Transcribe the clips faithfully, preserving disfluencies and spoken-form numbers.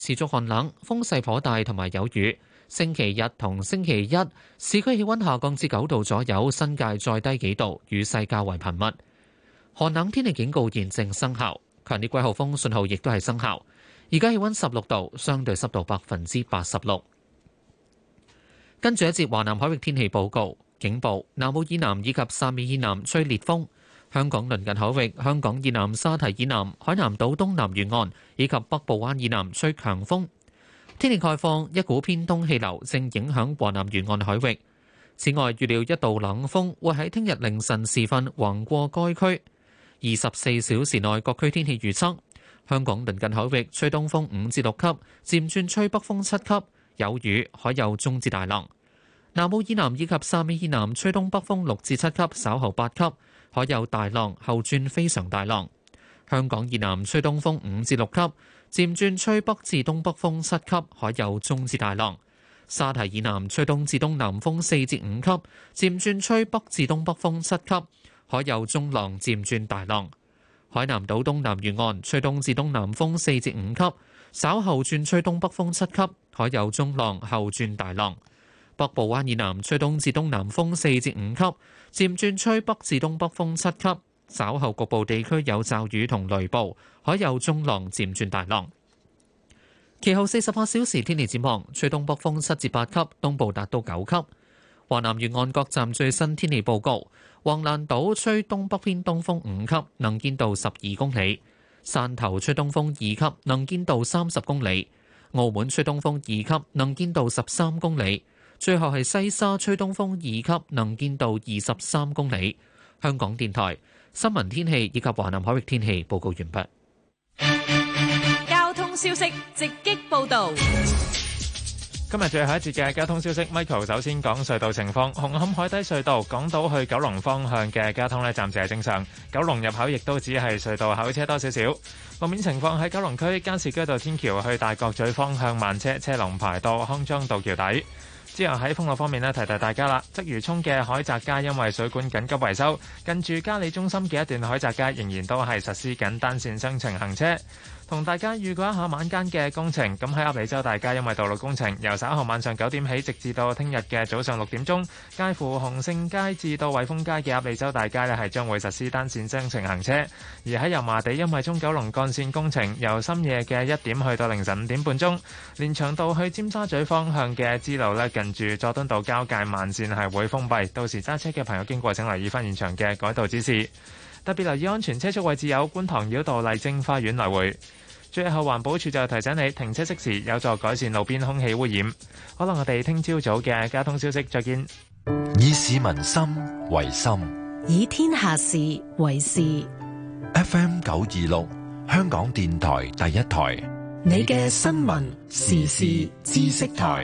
持續寒冷，風勢頗大同埋有雨。星期日同星期一，市區氣溫下降至九度左右，新界再低幾度，雨勢較為頻密。寒冷天氣警告現正生效，強烈季候風信號亦都係生效。而家氣溫十六度，相對濕度百分之八十六。跟住一節華南海域天氣報告，警報：南澳以南以及汕尾以南吹烈風。香港鄰近海域、香港以南沙堤以南、海南島東南沿岸以及北部灣以南吹強風。天氣概況，一股偏東氣流正影響華南沿岸海域。此外，預料一道冷鋒會喺聽日凌晨時分橫過該區。二十四小時內各區天氣預測：香港鄰近海域吹東風五至六級，漸轉吹北風七級，有雨，海有中至大浪。南澳以南以及汕尾以南吹東北風六至七級，稍後八級，海有大浪，後轉非常大浪。香港以南吹東風五至六級，漸轉吹北至東北風七級，海有中至大浪。沙堤以南吹東至東南風四至五級，漸轉吹北至東北風七級，海有中浪漸轉大浪。海南島東南沿岸吹東至東南風四至五級，稍後轉吹東北風七級，海有中浪後轉大浪。北部灣以南吹東至東南風四至五級，漸轉吹北至東北風七級，稍後局部地區有驟雨同雷暴，海有中浪漸轉大浪。其後四十八小時天氣展望，吹東北風七至八級，東部達到九級。華南沿岸各站最新天氣報告：橫瀾島吹東北偏東風五級，能見度十二公里；汕頭吹東風二級，能見度三十公里；澳門吹東風二級，能見度十三公里。最後係西沙吹東風二級，能見度二十三公里。香港電台新聞天氣以及華南海域天氣報告完畢。 交通消息直擊報導。 今日最後一節嘅交通消息 ，Michael 首先講隧道情況。紅磡海底隧道港島去九龍方向嘅交通呢，暫時係正常。九龍入口亦都只係隧道口車多少少。路面情況喺九龍區加士居道天橋去大角咀方向慢車，車龍排到康莊道橋底。之後喺封路方面呢，提提大家啦。鰂魚涌嘅海澤街因為水管緊急維修，近住嘉里中心嘅一段海澤街仍然都係實施緊單線雙程行車。同大家預告一下晚間嘅工程。咁喺鴨脷洲大街因為道路工程，由稍後晚上九點起，直至到聽日嘅早上六點鐘，介乎鴻盛街至到惠豐街嘅鴨脷洲大街呢係將會實施單線雙程行車。而喺油麻地因為中九龍幹線工程，由深夜嘅一點去到凌晨五點半鐘，連翔道去尖沙咀方向嘅支路呢，近住佐敦道交界慢線係會封閉，到時揸車嘅朋友經過請留意翻現場嘅改道指示。特別留意安全車速位置有觀塘繞道麗晶花園來回。最後環保署就提醒你停車熄匙，有助改善路邊空氣污染。可能我哋聽朝早嘅交通消息再見。 以市民心為心， 以天下事為事。 F M 九二六香港電台第一台， 你嘅新聞時事知識台。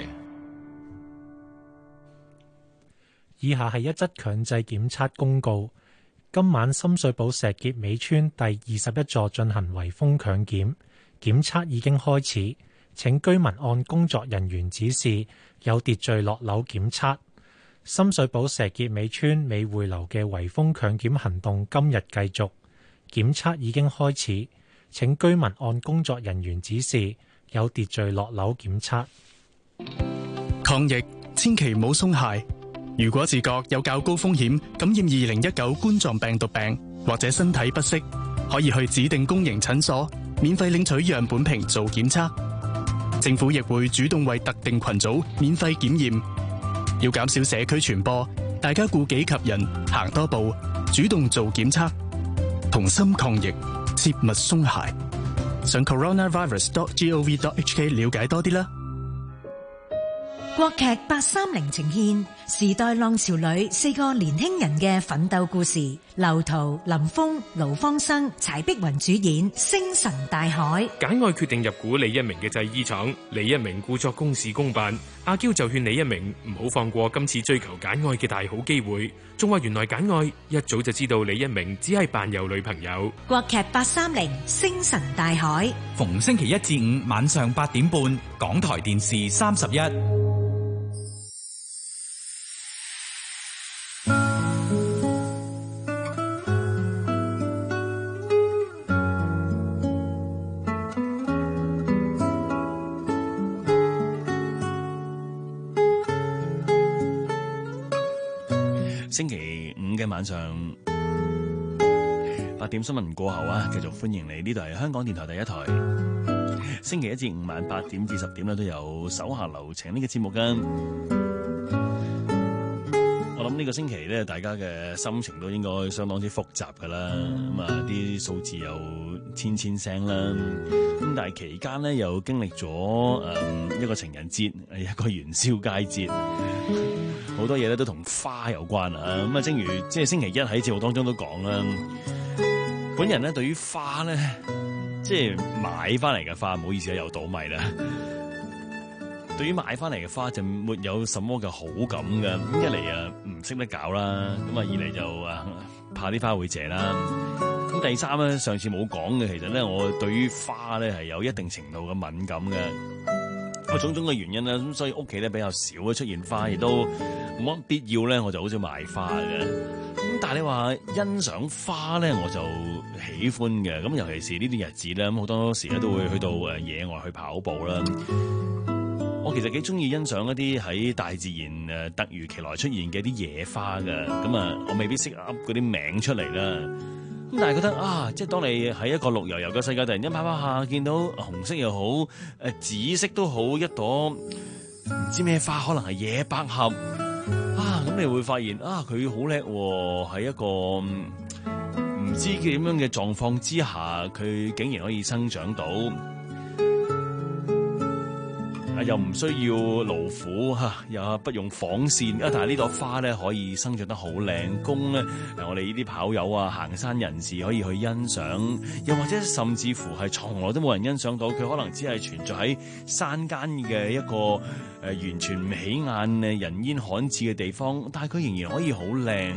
以下係一則強制檢測公告。今晚深水埗石硤尾村第二十一座進行圍封強檢，檢測已經開始，請居民按工作人員指示有秩序落樓檢測。深水埗石硤尾村美匯樓嘅圍封強檢行動今日繼續，檢測已經開始，請居民按工作人員指示有秩序落樓檢測。 抗疫千祈唔好鬆懈。如果自覺有較高風險感染二零一九冠狀病毒病，或者身體不適，可以去指定公營診所免費領取樣本瓶做檢測。政府亦會主動為特定群組免費檢驗。要減少社區傳播，大家顧己及人，行多步，主動做檢測，同心抗疫，切勿鬆懈。上 coronavirus dot gov dot hk 了解多啲啦。 國劇八三零呈現時代浪潮裏四個年輕人嘅奮鬥故事，劉濤、林峰、盧芳生、柴碧雲主演《星辰大海》。 簡愛決定入股李一鳴嘅製衣廠，李一鳴故作公事公辦，阿嬌就勸李一鳴唔好放過今次追求簡愛嘅大好機會，仲話原來簡愛一早就知道李一鳴只係扮有女朋友。 國劇八三零《星辰大海》， 逢星期一至五晚上八點半，港台電視三十一。 星期五嘅晚上八點新聞過後啊，繼續歡迎你，呢度係香港電台第一台。星期一至五晚八點至十點咧都有手下留情呢個節目㗎。我諗呢個星期咧，大家嘅心情都應該相當之複雜噶啦。咁啊，啲數字又千千聲啦。咁但係期間咧又經歷咗誒一個情人節，一個元宵佳節，好多嘢咧都同花有關啊。咁啊，正如即係星期一喺節目當中都講啦，本人咧對於花咧，即係買翻嚟嘅花，唔好意思啊，又倒米啦。對於買翻嚟嘅花就沒有什麼嘅好感嘅，咁一嚟啊唔識得搞啦，咁啊二嚟就啊怕啲花會謝啦。咁第三咧，上次冇講嘅，其實咧我對於花咧係有一定程度嘅敏感嘅，咁種種嘅原因啦，咁所以屋企咧比較少出現花，亦都冇乜必要咧，我就好少買花嘅。咁但係你話欣賞花咧，我就喜歡嘅。咁尤其是呢啲日子咧，咁好多時咧都會去到誒野外去跑步啦。我其實幾中意欣賞一啲喺大自然誒突如其來出現嘅啲野花嘅，咁啊我未必識噏嗰啲名出嚟啦。咁但係覺得啊，即係當你喺一個綠油油嘅世界，突然間跑跑下見到紅色又好，誒紫色都好，一朵唔知咩花，可能係野百合啊，咁你會發現啊，佢好叻喎，喺一個唔知點樣嘅狀況之下，佢竟然可以生長到。又唔需要勞苦嚇，又不用紡線啊！但係呢朵花咧可以生長得好靚，供咧我哋呢啲跑友啊、行山人士可以去欣賞，又或者甚至乎係從來都冇人欣賞到，佢可能只係存在喺山間嘅一個誒、呃、完全唔起眼嘅人煙罕至嘅地方，但係佢仍然可以好靚。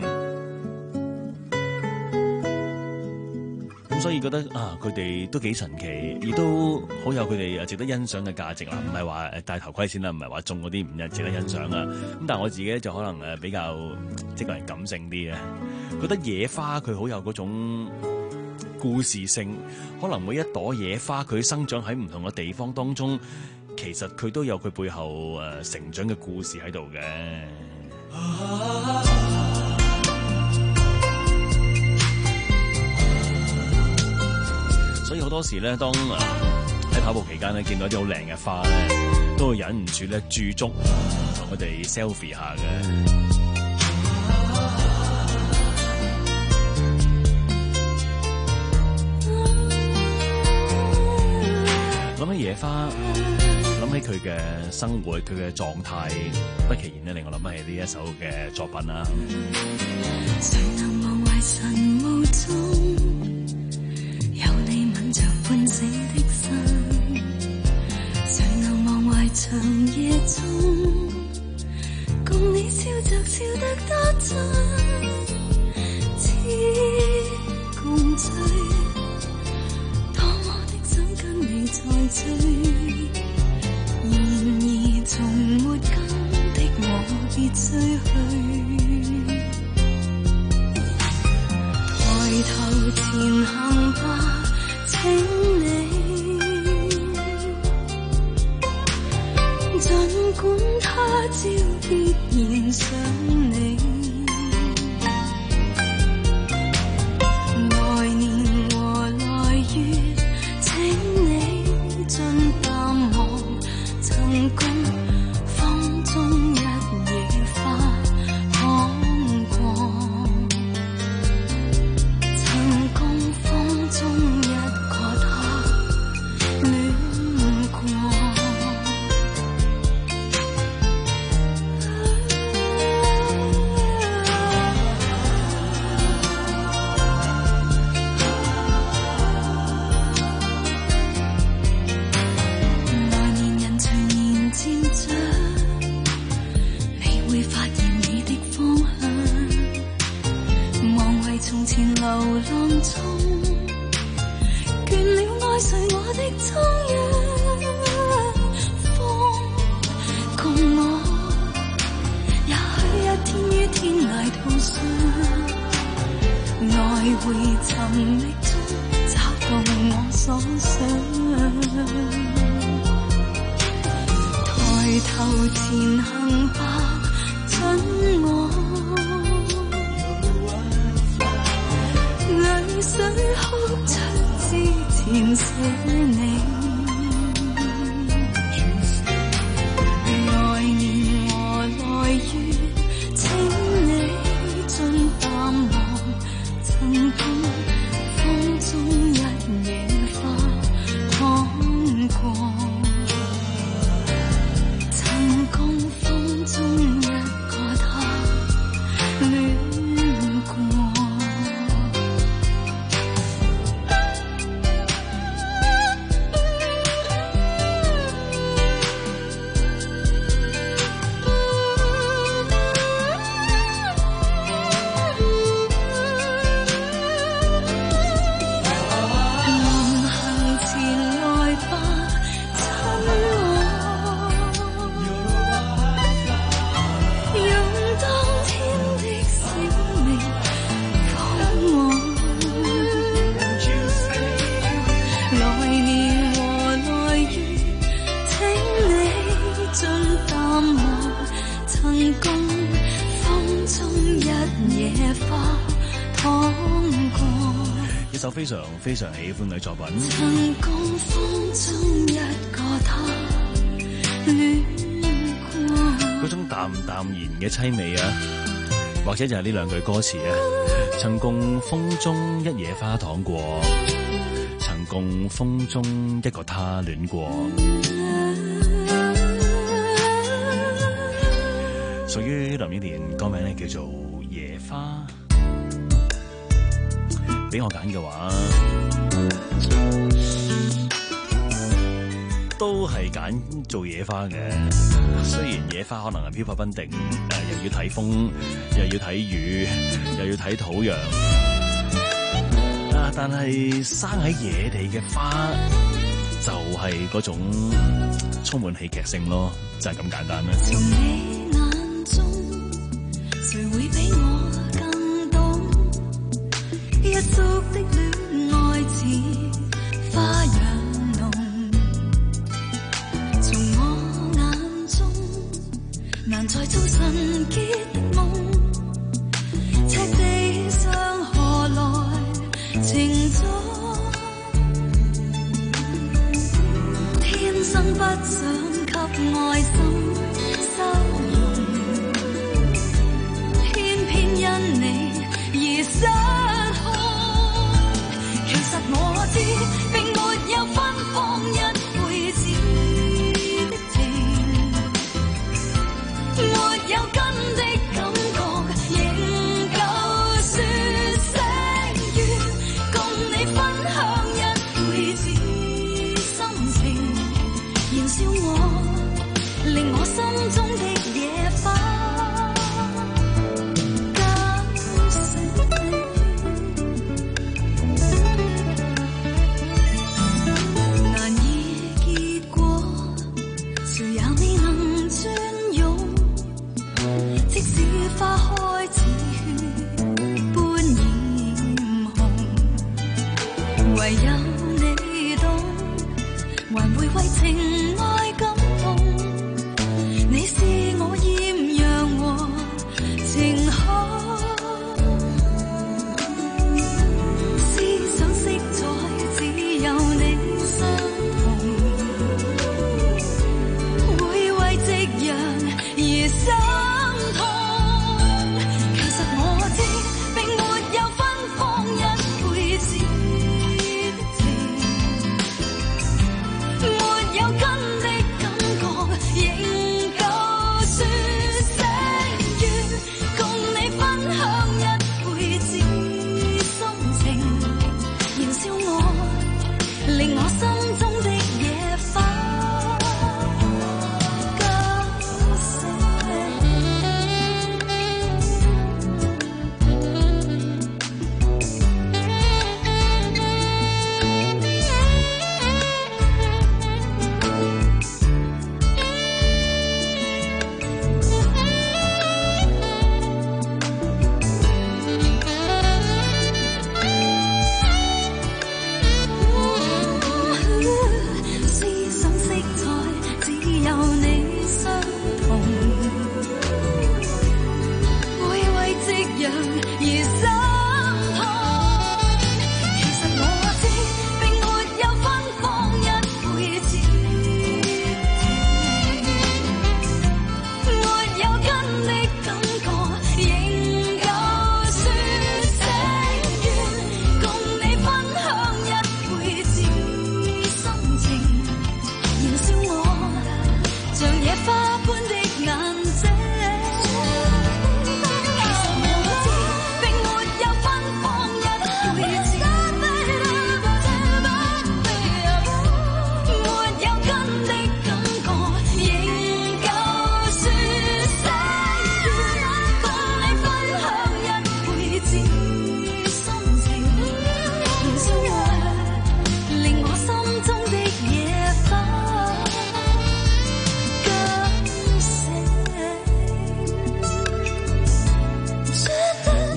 所以覺得啊，佢哋都幾神奇，亦都好有佢哋值得欣賞嘅價值啦。唔係話誒戴頭盔先啦，唔係話種嗰啲唔值得欣賞啊。咁但係我自己咧就可能誒比較即係個人感性啲嘅，覺得野花佢好有嗰種故事性。可能每一朵野花佢生長喺唔同嘅地方當中，其實佢都有佢背後誒成長嘅故事喺度嘅。所以好多時咧，當喺跑步期間咧，見到啲好靚嘅花咧，都會忍唔住咧駐足同佢哋 selfie 下嘅。諗起野花，諗起佢嘅生活，佢嘅狀態，不其然咧令我諗起呢一首嘅作品啦。誰能忘懷神霧中着喚醒的心，誰能忘懷長夜中，共你笑着笑得多真，似共醉，多麼的想跟你再追，然而從沒跟的我別追去，抬頭前行吧。請你，儘管他朝必然想你，來年和來月，請你盡淡忘曾共風中一野花看過，曾共風中一流浪中，倦了愛睡我的終日，風共我，也許一天於天涯途上，來回尋覓中找到我所想，抬頭前行吧，准我。 想哭出之前寫你。來年和來月，請你盡淡忘曾經風中一野花淌過，曾共風中一個他戀過。 一首非常非常喜歡嘅作品。 曾共風中一個他戀過， 嗰種淡淡然嘅凄美啊，或者就係呢兩句歌詞啊。曾共風中一野花淌過，曾共風中一個他戀過。屬於林憶蓮，歌名咧叫做《野花》。俾我揀嘅話，都係揀做野花嘅。雖然野花可能係飄忽不定，誒、呃、又要睇風，又要睇雨，又要睇土壤。啊，但係生喺野地嘅花，就係、是、嗰種充滿戲劇性咯，就係、是、咁簡單啦。 從你眼中，誰會比我更懂？一宿的戀愛似花樣濃，從我眼中難再做純潔的夢，赤地上何來情種？天生不想給愛心收容，偏偏因你而失。我知並沒有芬芳一輩子的情，沒有根的感覺，仍舊說聲願共你分享一輩子心情，燃燒我，令我心中的野花。花開似血般染紅，唯有你懂，還會為情愛感動。你是我豔陽和晴空，思想色彩只有你相同，會為夕陽而生。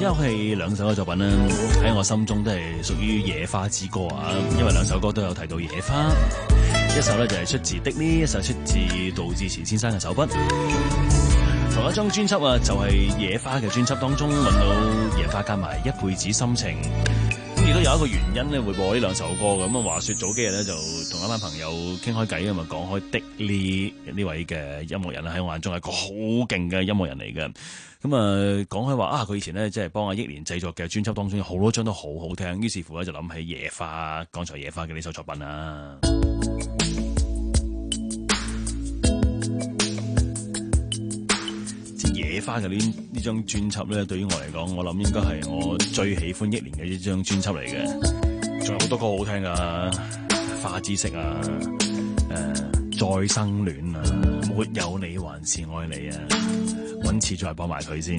之後係兩首嘅作品啦，喺我心中都係屬於野花之歌啊，因為兩首歌都有提到野花，一首咧就係出自的呢，一首出自杜自持先生嘅手筆。同一張專輯啊，就係野花嘅專輯當中揾到野花加埋一輩子心情。咁亦都有一個原因咧，會播呢兩首歌咁啊。話說早幾日咧，就同一班朋友傾開偈，咁啊講開的呢呢位嘅音樂人喺我眼中係個好勁嘅音樂人嚟嘅。咁啊講開話啊，佢以前咧即係幫阿憶蓮製作嘅專輯當中有好多張都好好聽，於是乎咧就諗起野花，剛才野花嘅呢首作品啊。野花嘅呢呢張專輯咧，對於我嚟講，我諗應該係我最喜歡憶蓮嘅一張專輯嚟嘅。仲有好多歌好聽啊，花之色啊，誒、呃，再生戀啊，沒有你還是愛你啊，揾次再播埋佢先。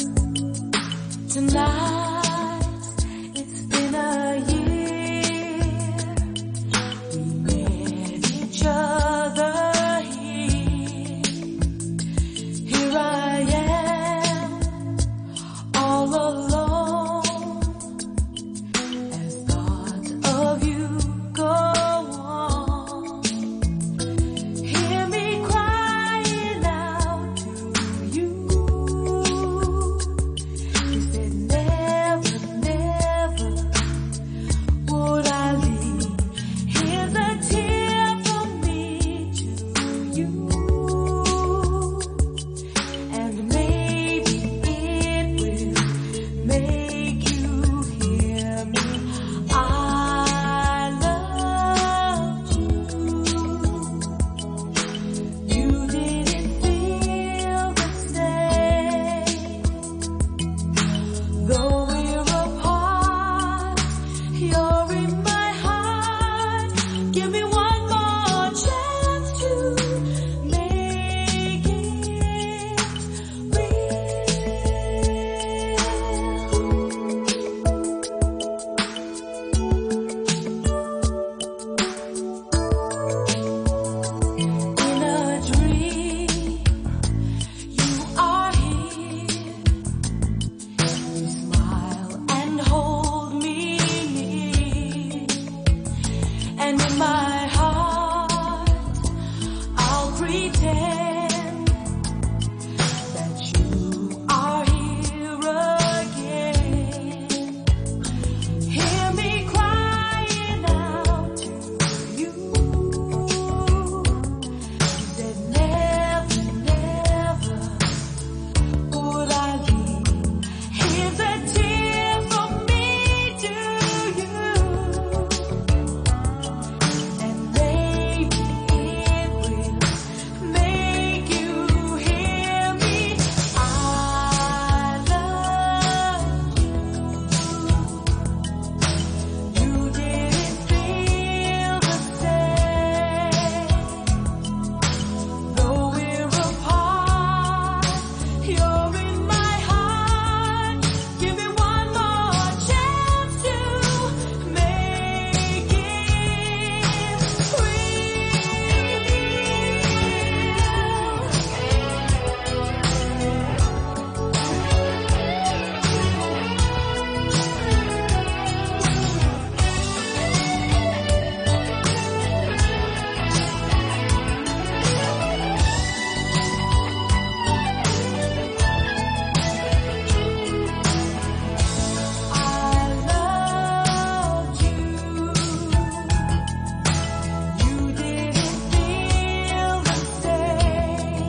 Tonight, it's been a year. We met each other here. Here I am, all alone, as thoughts of you go on. Hear me crying out to you. You said never, never would I leave. Here's a tear from me to you, and maybe it will make you hear me. I loved you. You didn't feel the same. Though we're apart, you're in my heart. Give me one more chance to make it real. In a dream, you are here. You smile and hold me near, and in my heart, I'll pretend that you are here again. Hear me crying out to you. You said never, never would I leave. Here's a tear from me to you, and maybe it will make you hear me. I love you. You didn't feel the same. Though we're apart, you're in my heart. Give me one more chance to make it I loved you. You didn't feel the same.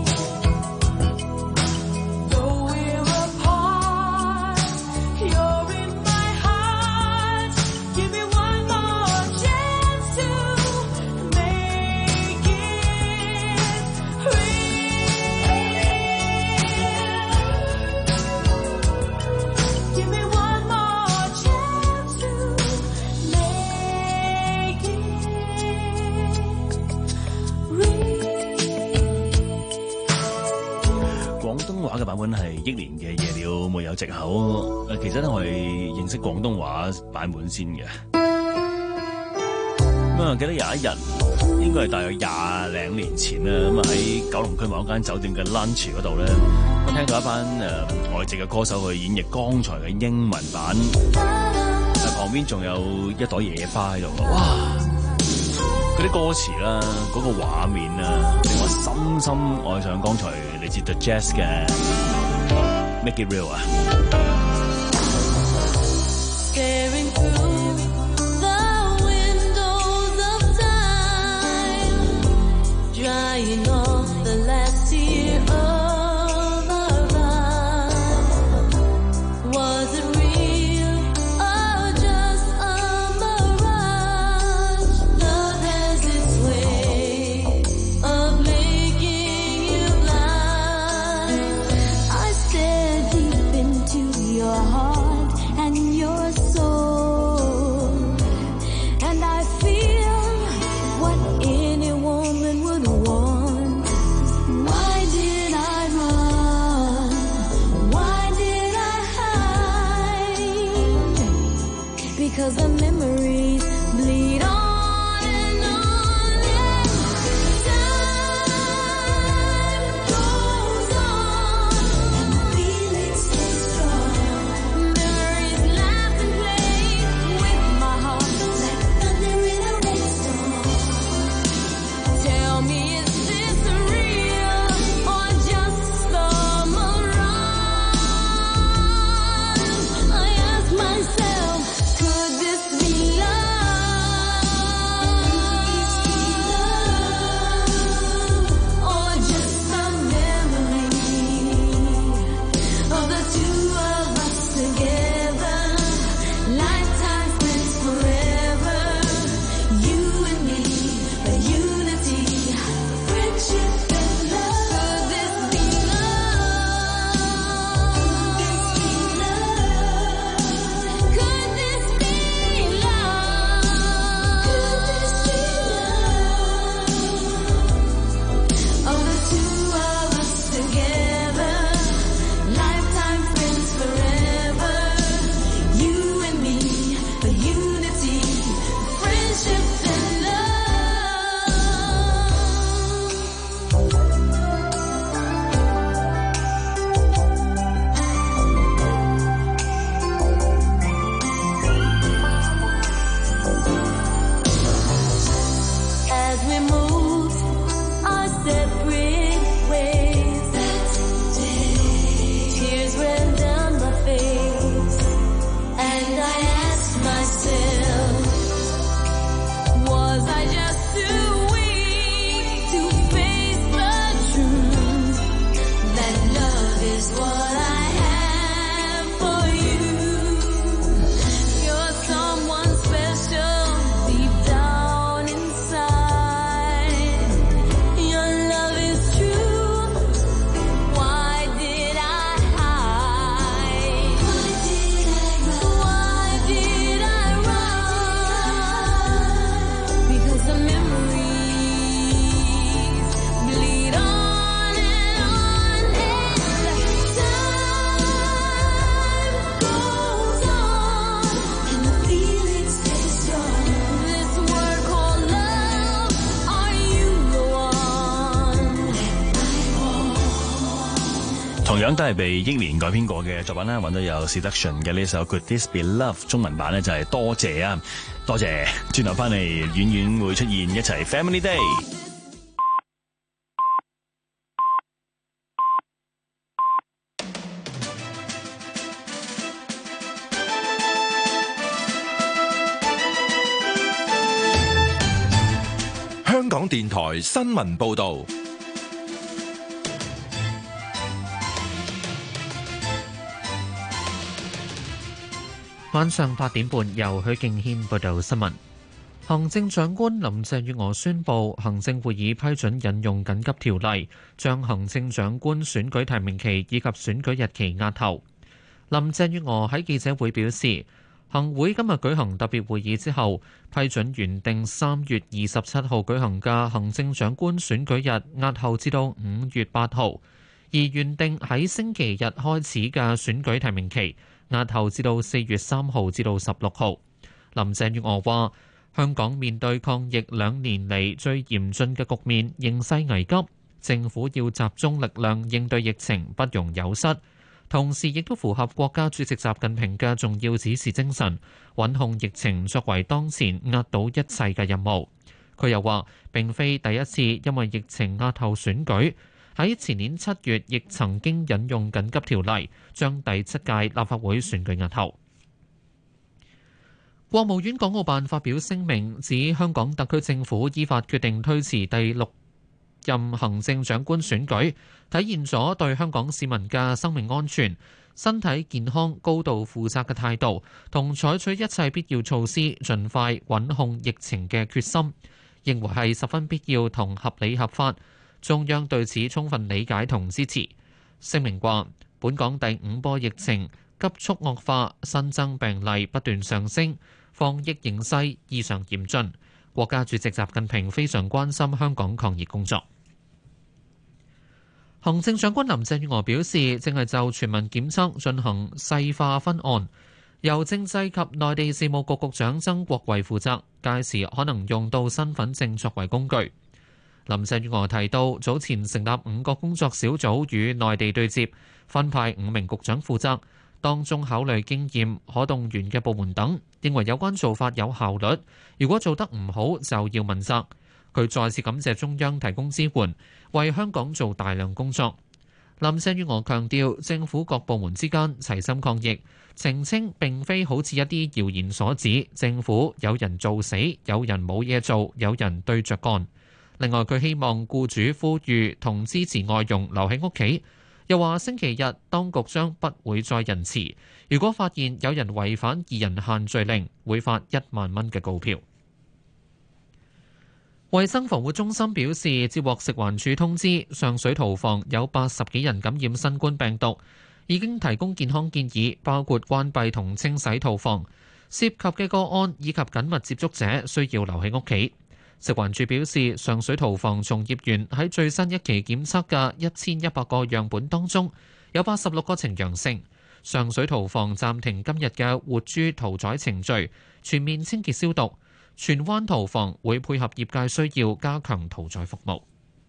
Though we're apart, you're in my heart. Give me one more chance to make it real. Give me one more chance to make it real. 廣東話嘅版本係憶蓮嘅《夜了沒有藉口》。誒，其實咧我係認識廣東話版本先嘅。咁啊，記得有一日應該係大約廿零年前啦。咁啊喺九龍區某間酒店嘅 lunch 嗰度咧，我聽到一班誒、呃、外籍嘅歌手去演繹剛才嘅英文版，但旁邊仲有一朵野花喺度。哇！嗰啲歌詞啦，嗰、那個畫面啊，令我深深愛上剛才嚟自 The Jazz 嘅 Make It Real 啊！ Drying off the last tear of our love. Was it real or just a mirage? Love has its way of making you blind. I stare deep into your heart and your soul, and I feel what any woman would want. Why did I run? Why did I hide? Because the memories bleed on and on, and time goes on, and the feelings stay strong. Memories laugh and play with my heart like thunder in a rainstorm. Tell me, is this real or just a mirage? I ask myself, could this be love? Or just a memory of the two of us together? Lifetime friends forever, you and me, a unity, friendship and love. Could this be love? Could this be love? Could this be love? Of the two of us together, lifetime friends forever, you and me, a unity, friendship and love. As we move our separate ways, tears ran down my face, and I asked myself, was I just too weak to face the truth that love is what I have for you? You're someone special deep down inside. Your love is true. Why did I hide? Why did I run? Why did I run? Because the memories bleed on and on, and time goes on, and the feelings stay strong. This word called love, are you the one I want? 同樣都係被英年改編過嘅作品啦，揾到有 Seduction 嘅呢首 Could This Be Love， 中文版咧就係多謝啊，多謝。轉頭翻嚟，遠遠會出現一齊 Family Day。 香港電台新聞報導。 晚上八點半，由許敬軒報道新聞。行政長官林鄭月娥宣布，行政會議批准引用緊急條例，將行政長官選舉提名期以及選舉日期押後。林鄭月娥喺記者會表示，行會今日舉行特別會議之後，批准原定三月二十七號舉行嘅行政長官選舉日押後至到五月八號，而原定喺星期日開始嘅選舉提名期押後至到四月三號至到十六號。林鄭月娥話： 香港面對抗疫兩年嚟最嚴峻嘅局面，形勢危急，政府要集中力量應對疫情，不容有失。同時亦都符合國家主席習近平嘅重要指示精神，穩控疫情作為當前壓倒一切嘅任務。佢又話並非第一次因為疫情押後選舉，喺前年七月亦曾經引用緊急條例，將第七屆立法會選舉押後。國務院港澳辦發表聲明，指香港特區政府依法決定推遲第六任行政長官選舉，體現咗對香港市民嘅生命安全、身體健康高度負責嘅態度，同採取一切必要措施，盡快穩控疫情嘅決心，認為係十分必要同合理合法。中央對此充分理解同支持。聲明話，本港第五波疫情急速惡化，新增病例不斷上升，防疫形勢異常嚴峻。國家主席習近平非常關心香港抗疫工作。行政長官林鄭月娥表示，正係就全民檢測進行細化分案，由政制及內地事務局局長曾國衛負責，屆時可能用到身份證作為工具。林鄭月娥提到，早前成立五個工作小組與內地對接，分派五名局長負責，當中考慮經驗可動員嘅部門等，認為有關做法有效率。如果做得唔好，就要問責。佢再次感謝中央提供支援，為香港做大量工作。林鄭月娥強調，政府各部門之間齊心抗疫，澄清並非好似一啲謠言所指，政府有人做死，有人冇嘢做，有人對着幹。另外，佢希望僱主呼籲同支持外傭留喺屋企，又話星期日當局將不會再仁慈，如果發現有人違反二人限聚令，會發一萬蚊嘅告票。衛生防護中心表示，接獲食環署通知，上水屠房有八十幾人感染新冠病毒，已經提供健康建議，包括關閉同清洗屠房，涉及嘅個案以及緊密接觸者需要留喺屋企。食環署表示，上水屠房從業員喺最新一期檢測嘅一千一百個樣本當中，有八十六個呈陽性。上水屠房暫停今日嘅活豬屠宰程序，全面清潔消毒。荃灣屠房會配合業界需要，加強屠宰服務。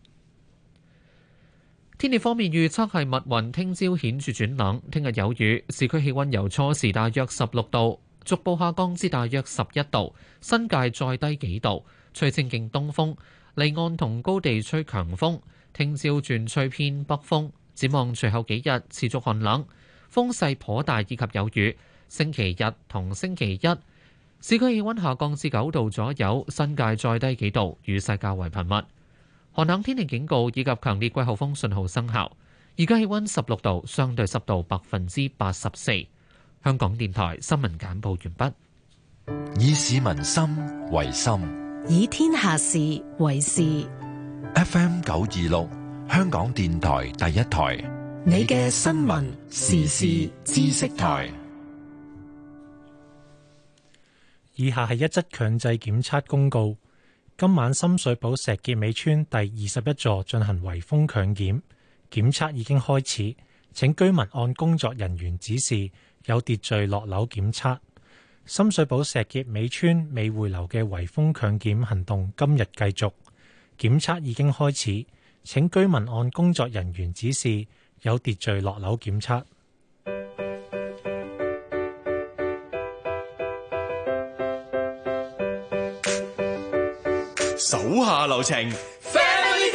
天氣方面預測係密雲，聽朝顯著轉冷，聽日有雨，市區氣溫由初時大約十六度，逐步下降至大約十一度，新界再低幾度。吹清勁東風，離岸同高地吹強風。聽朝轉吹偏北風。展望隨後幾日持續寒冷，風勢頗大以及有雨。星期日同星期一，市區氣溫下降至九度左右，新界再低幾度，雨勢較為頻密。寒冷天氣警告以及強烈季候風信號生效。而家氣溫十六度，相對濕度百分之八十四。香港電台新聞簡報完畢。以市民心為心， 以天下事為事。 F M 九二六，香港電台第一台， 你嘅新聞時事知識台。 以下係一則強制檢測公告。今晚深水埗石硤尾村第二十一座進行圍封強檢，檢測已經開始，請居民按工作人員指示有秩序落樓檢測。深水埗石硤尾村美匯樓嘅圍封強檢行動今日繼續，檢測已經開始，請居民按工作人員指示有秩序落樓檢測。 手下留情 ，Family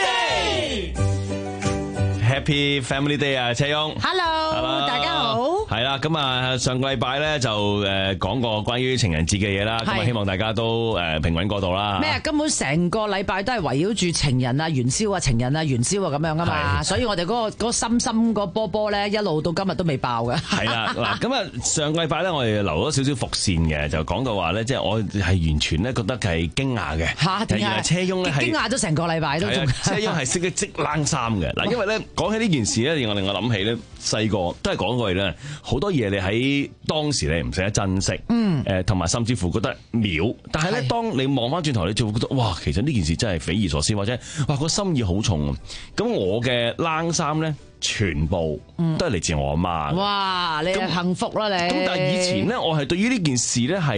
Day，Happy Family Day 啊，車翁 ，Hello，大家好， 係啦，咁啊，上個禮拜咧就誒講過關於情人節嘅嘢啦，咁啊希望大家都誒平穩過度啦。 咩啊？根本成個禮拜都係圍繞住情人啊、元宵啊、情人啊、元宵啊咁樣噶嘛，所以我哋嗰個嗰個心心個波波咧，一路到今日都未爆嘅。 係啦，嗱，咁啊上個禮拜咧，我哋留咗少少伏線嘅，就講到話咧，即係我係完全咧覺得係驚訝嘅。 嚇？點解？ 車翁咧係驚訝咗成個禮拜都仲。 車翁係識得織冷衫嘅嗱，因為咧講起呢件事咧，令我令我諗起咧細個都係講過咧，好多嘢你喺當時你唔捨得珍惜，嗯，誒同埋甚至乎覺得秒，但係咧當你望翻轉頭，你就會覺得哇，其實呢件事真係匪夷所思，或者哇個心意好重。咁我嘅冷衫咧，全部都係嚟自我阿媽。 哇！你幸福啦你。 咁但係以前咧，我係對於呢件事咧係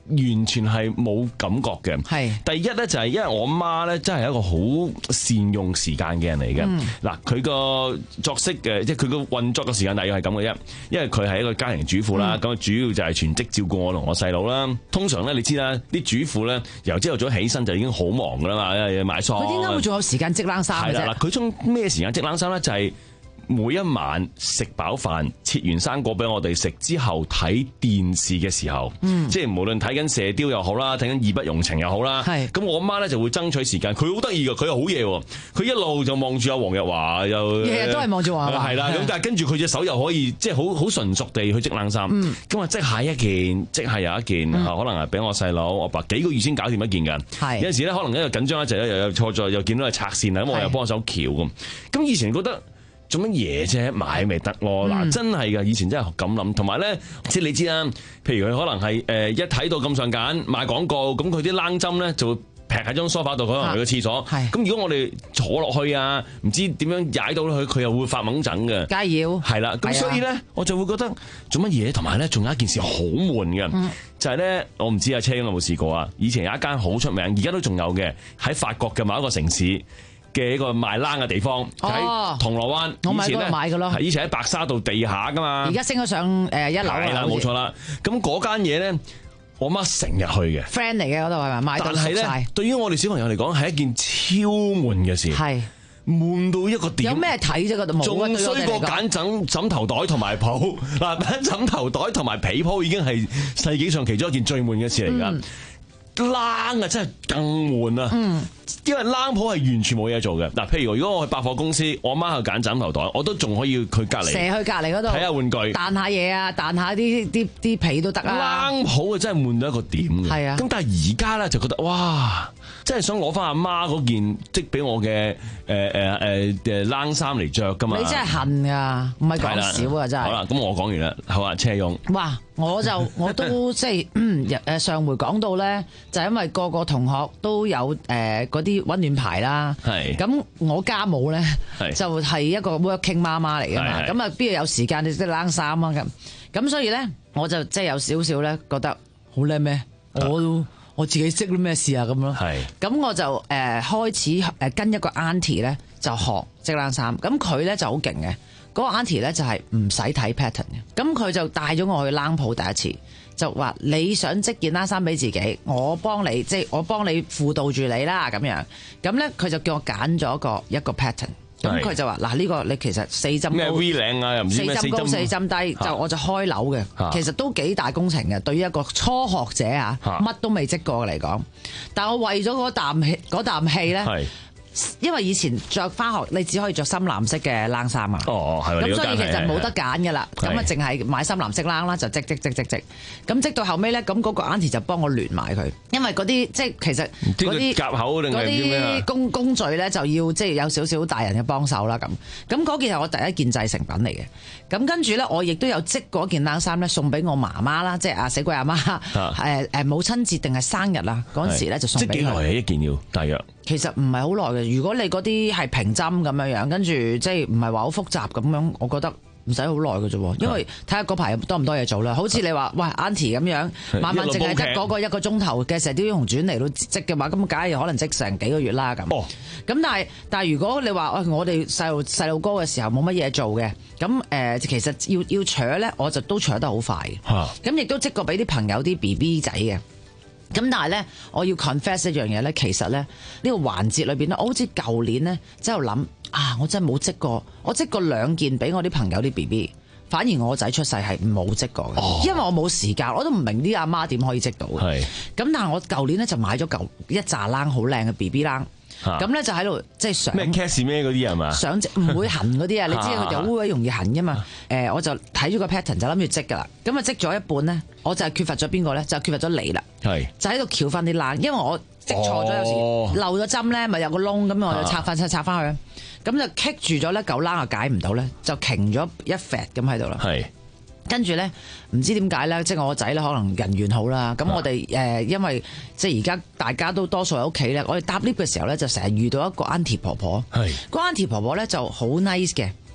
完全係冇感覺嘅。 係第一咧就係因為我媽咧真係一個好善用時間嘅人嚟嘅。嗱、嗯，佢個作息嘅即係佢個運作嘅時間大約係咁嘅啫。因為佢係一個家庭主婦啦，咁、嗯、主要就係全職照顧我同我細佬啦。通常咧你知啦，啲主婦咧由朝頭早起身就已經好忙噶啦嘛，因為買餸。 佢點解會仲有時間織冷衫嘅啫？係啦， 嗱，佢中咩時間織冷衫咧？就係、是。每一晚食飽飯，切完生果俾我哋食之後睇電視嘅時候，嗯、即係無論睇緊射雕又好啦，睇緊義不容情又好啦，咁我媽咧就會爭取時間。佢好得意㗎，佢又好嘢喎。佢一路就望住阿黃日華，又日日都係望住黃日華。 係啦，咁但係跟住佢隻手又可以即係好好純熟地去織冷衫。咁啊織下一件，織下又一件，嗯、可能係俾我細佬、我爸幾個月先搞掂一件㗎。有陣時咧，可能一個緊張一陣咧，又有錯咗，又見到係拆線啦，咁我又幫手翹咁。咁以前覺得。做乜嘢啫？買咪得咯！嗱、嗯，真係噶，以前真係咁諗。同埋咧，即係你知啦，譬如佢可能係誒一睇到咁上緊賣廣告，咁佢啲冷針咧就會劈喺張梳化度，可能去個廁所。咁如果我哋坐落去啊，唔知點樣踩到佢，佢又會發懵疹嘅。梗係要係啦。咁所以咧，我就會覺得做乜嘢？同埋咧，仲有一件事好悶嘅，嗯、就係咧，我唔知阿車有冇試過啊？以前有一間好出名，而家都仲有嘅，喺法國嘅某一個城市嘅一個賣冷嘅地方，喺、哦、銅鑼灣。我買嗰度買嘅咯，係以前喺白沙道地下噶嘛。而家升咗上誒一樓啦。係啦，冇錯啦。咁嗰間嘢咧，我媽成日去嘅 friend 嚟嘅嗰度係咪？賣到熟晒。對於我哋小朋友嚟講，係一件超悶嘅事。係悶到一個點。有咩睇啫？嗰度冇。仲衰過揀枕枕頭袋同埋抱嗱，揀枕頭袋同埋被鋪已經係世紀上其中一件最悶嘅事嚟噶。嗯冷啊，真係更悶啊！嗯，因為冷鋪係完全冇嘢做嘅。嗱，譬如如果我去百貨公司，我媽去揀枕頭袋，我都仲可以去隔離，射去隔離嗰度睇下玩具，彈下嘢啊，彈下啲啲啲被都得啊！冷鋪啊，真係悶到一個點嘅。係啊，咁但係而家咧就覺得哇，真係想攞翻阿媽嗰件織俾我嘅誒誒誒誒冷衫嚟着㗎嘛！你真係恨㗎，唔係講少啊，真係。好啦，咁我講完啦，好啊，車用。哇！我就我都即係誒上回講到咧，就係因為個個同學都有誒嗰啲溫暖牌啦。係咁，我家母咧就係一個 working 媽媽嚟㗎嘛。咁啊，邊度有時間你即係冷衫啊咁？咁所以咧，我就即係有少少咧覺得好叻咩？我我自己識啲咩事啊咁咯。係咁我就誒開始誒跟一個 auntie 咧就學織冷衫。咁佢咧就好勁嘅。嗰個 auntie 咧就係唔使睇 pattern 嘅，咁佢就帶咗我去冷鋪第一次，就話你想織件冷衫俾自己，我幫你即係我幫你輔導住你啦咁樣，咁咧佢就叫我揀咗個一個 pattern，咁佢就話嗱呢個你其實四針高咩 V 領啊，又唔知咩四針高四針低，就我就開樓嘅，其實都幾大工程嘅，對於一個初學者啊，乜都未織過嚟講，但我為咗嗰啖氣嗰啖氣咧。因為以前着翻學，你只可以着深藍色嘅冷衫啊。哦，係。咁所以其實冇得揀噶啦。咁啊，淨係買深藍色冷啦，就織織織織織。咁織到後尾咧，咁嗰個 auntie 就幫我聯埋佢，因為嗰啲即係其實嗰啲夾口定係啲啲工工序咧，就要即係有少少大人嘅幫手啦。咁咁嗰件係我第一件製成品嚟嘅。咁跟住咧，我亦都有織嗰件冷衫咧，送俾我媽媽啦，即係阿死鬼阿媽。誒誒，母親節定係生日啊？嗰陣時咧就送俾佢。即係幾耐啊？一件要大約。其實唔係好耐嘅，如果你嗰啲係平針咁樣樣，跟住即係唔係話好複雜咁樣，我覺得唔使好耐嘅啫。因為睇下嗰排多唔多嘢做啦。好似你話喂 Auntie 咁樣，慢慢淨係得嗰個一個鐘頭嘅《射雕英雄傳》嚟到織嘅話，咁梗係可能織成幾個月啦咁。咁、哦、但係但係如果你話喂我哋細路細路哥嘅時候冇乜嘢做嘅，咁誒、呃、其實要要扯咧，我就都扯得好快。咁亦都織過俾啲朋友啲 B B 仔嘅。咁但係咧，我要 confess 一樣嘢咧，其實咧呢、呢個環節裏邊咧，我好似舊年咧，之後諗啊，我真係冇織過，我織過兩件俾我啲朋友啲 B B， 反而我仔出世係冇織過嘅，哦、因為我冇時間，我都唔明啲阿媽點可以織到嘅。係。咁但係我舊年咧就買咗嚿一紮冷好靚嘅 B B 冷。咁咧就喺度即係上咩 case 咩嗰啲係嘛？上織唔會痕嗰啲啊！你知佢就會容易痕噶嘛？誒，我就睇咗個 pattern 就諗住織噶啦。咁啊織咗一半咧，我就係缺乏咗邊個咧？就係缺乏咗你啦。係就喺度翹翻啲冷，因為我織錯咗，有時漏咗針咧，咪有個窿咁，我就拆翻拆拆翻去，咁就棘住咗咧，嚿冷又解唔到咧，就停咗一揈咁喺度啦。係。跟住咧，唔知點解咧，即係我個仔咧，可能人緣好啦。咁我哋誒、呃，因為即係而家大家都多數喺屋企咧，我哋搭 lift 嘅時候咧，就成日遇到一個 auntie 婆婆。係，個 auntie 婆婆咧就好 nice 嘅。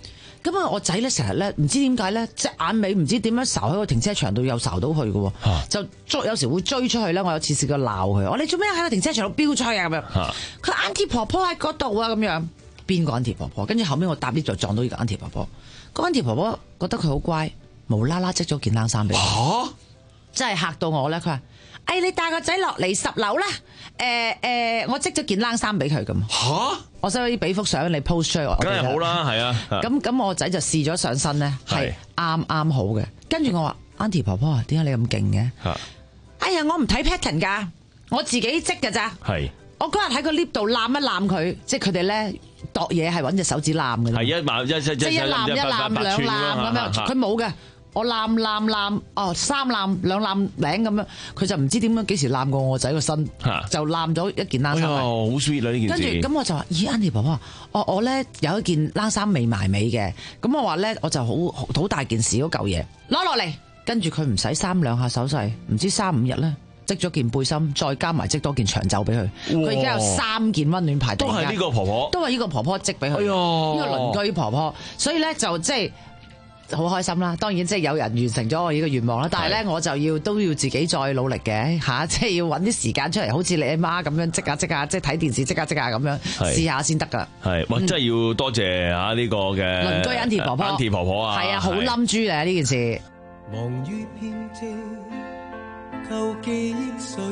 咁啊，我仔咧成日咧唔知點解咧，隻眼尾唔知點樣睄喺個停車場度又睄到佢嘅，就捉有時會追出去咧。我有次試過鬧佢，我你做咩喺個停車場度飆出去啊？咁樣，佢 Auntie 婆婆喺嗰度啊，咁樣邊個 Auntie 婆婆？跟住後尾我搭 lift 就撞到呢個 Auntie 婆婆。個 Auntie 婆婆覺得佢好乖，無啦啦織咗件冷衫俾佢，真係嚇到我咧。佢話：哎，你帶個仔落嚟十樓啦！誒誒，我織咗件冷衫俾佢咁。嚇！我使唔使俾幅相你 post 出嚟？ 梗係好啦，係啊。 咁咁我仔就試咗上身咧，係啱啱好嘅。跟住我話 Auntie 婆婆啊，點解你咁勁嘅？哎呀，我唔睇 pattern 㗎，我自己織㗎咋。係。我嗰日喺個 lift 度攬一攬佢，即係佢哋咧度嘢係揾隻手指攬嘅。係一攬一一即係一攬一攬兩攬咁樣，佢冇嘅。我攬攬攬，哦三攬兩攬領咁樣，佢就唔知點樣幾時攬過我仔個身，就攬咗一件冷衫。 哦，好 sweet 啦呢件事。 跟住咁我就話：咦 Auntie 婆婆，我我咧有一件冷衫未埋尾嘅，咁我話咧我就好好大件事嗰嚿嘢攞落嚟，跟住佢唔使三兩下手勢，唔知三五日咧織咗件背心，再加埋織多件長袖俾佢。佢而家有三件溫暖牌， 都係呢個婆婆， 都係呢個婆婆織俾佢。呢個鄰居婆婆，所以咧就即係。好開心啦！當然即係有人完成咗我呢個願望啦，但係咧我就要都要自己再努力嘅嚇，即係要揾啲時間出嚟，好似你阿媽咁樣織下織下，即係睇電視織下織下咁樣試下先得㗎。係， 哇！真係要多謝嚇呢個嘅鄰居 Auntie 婆婆 Auntie 婆婆啊， 係啊，好冧豬咧呢件事。 忙於編織舊記憶水，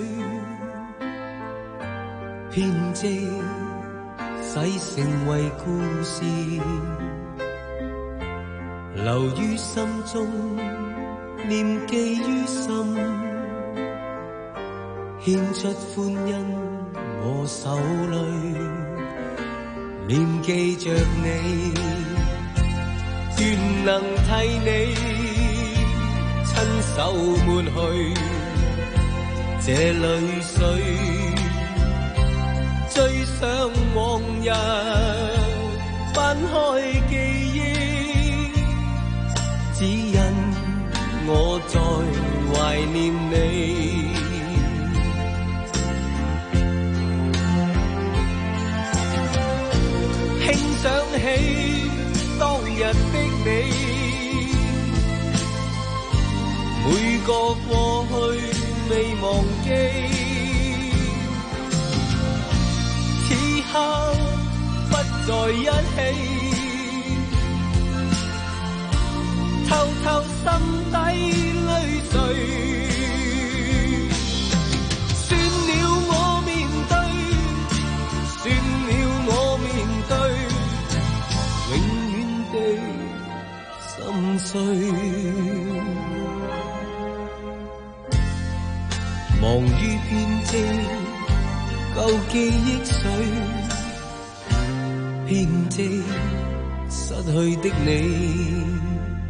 編織洗成為故事。留於心中，念記於心，獻出歡欣我手裏，念記着你，願能替你親手抹去這淚水，追想往日翻開記憶。只因我在懷念你，輕想起當日的你，每個過去未忘記，此刻不再一起。偷偷心底淚水，算了我面對，算了我面對，永遠地心碎。忙於編織舊記憶水，編織失去的你。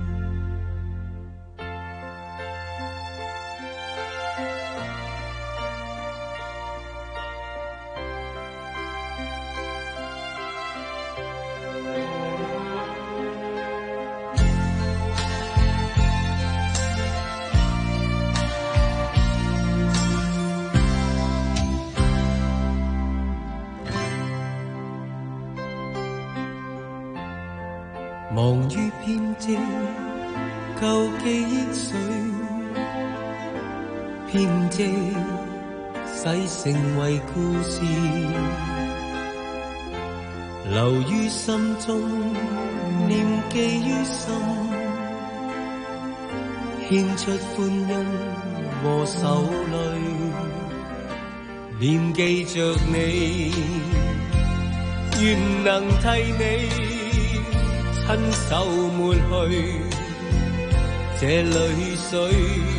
忙於編織舊記憶水，編織洗成為故事，留於心中，念記於心，獻出歡欣和手淚，念記着你，願能替你親手抹去這淚水，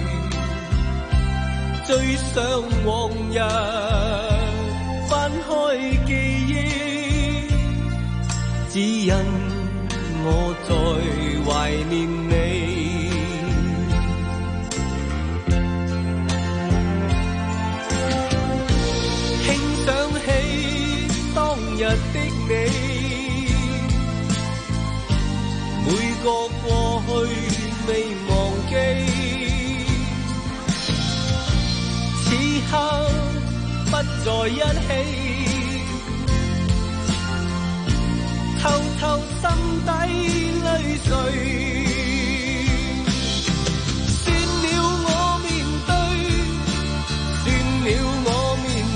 追想往日翻開記憶，只因我在懷念你，輕想起當日的你，每個過去未忘記，此刻不再一起，偷偷心底淚算了我面對，算了我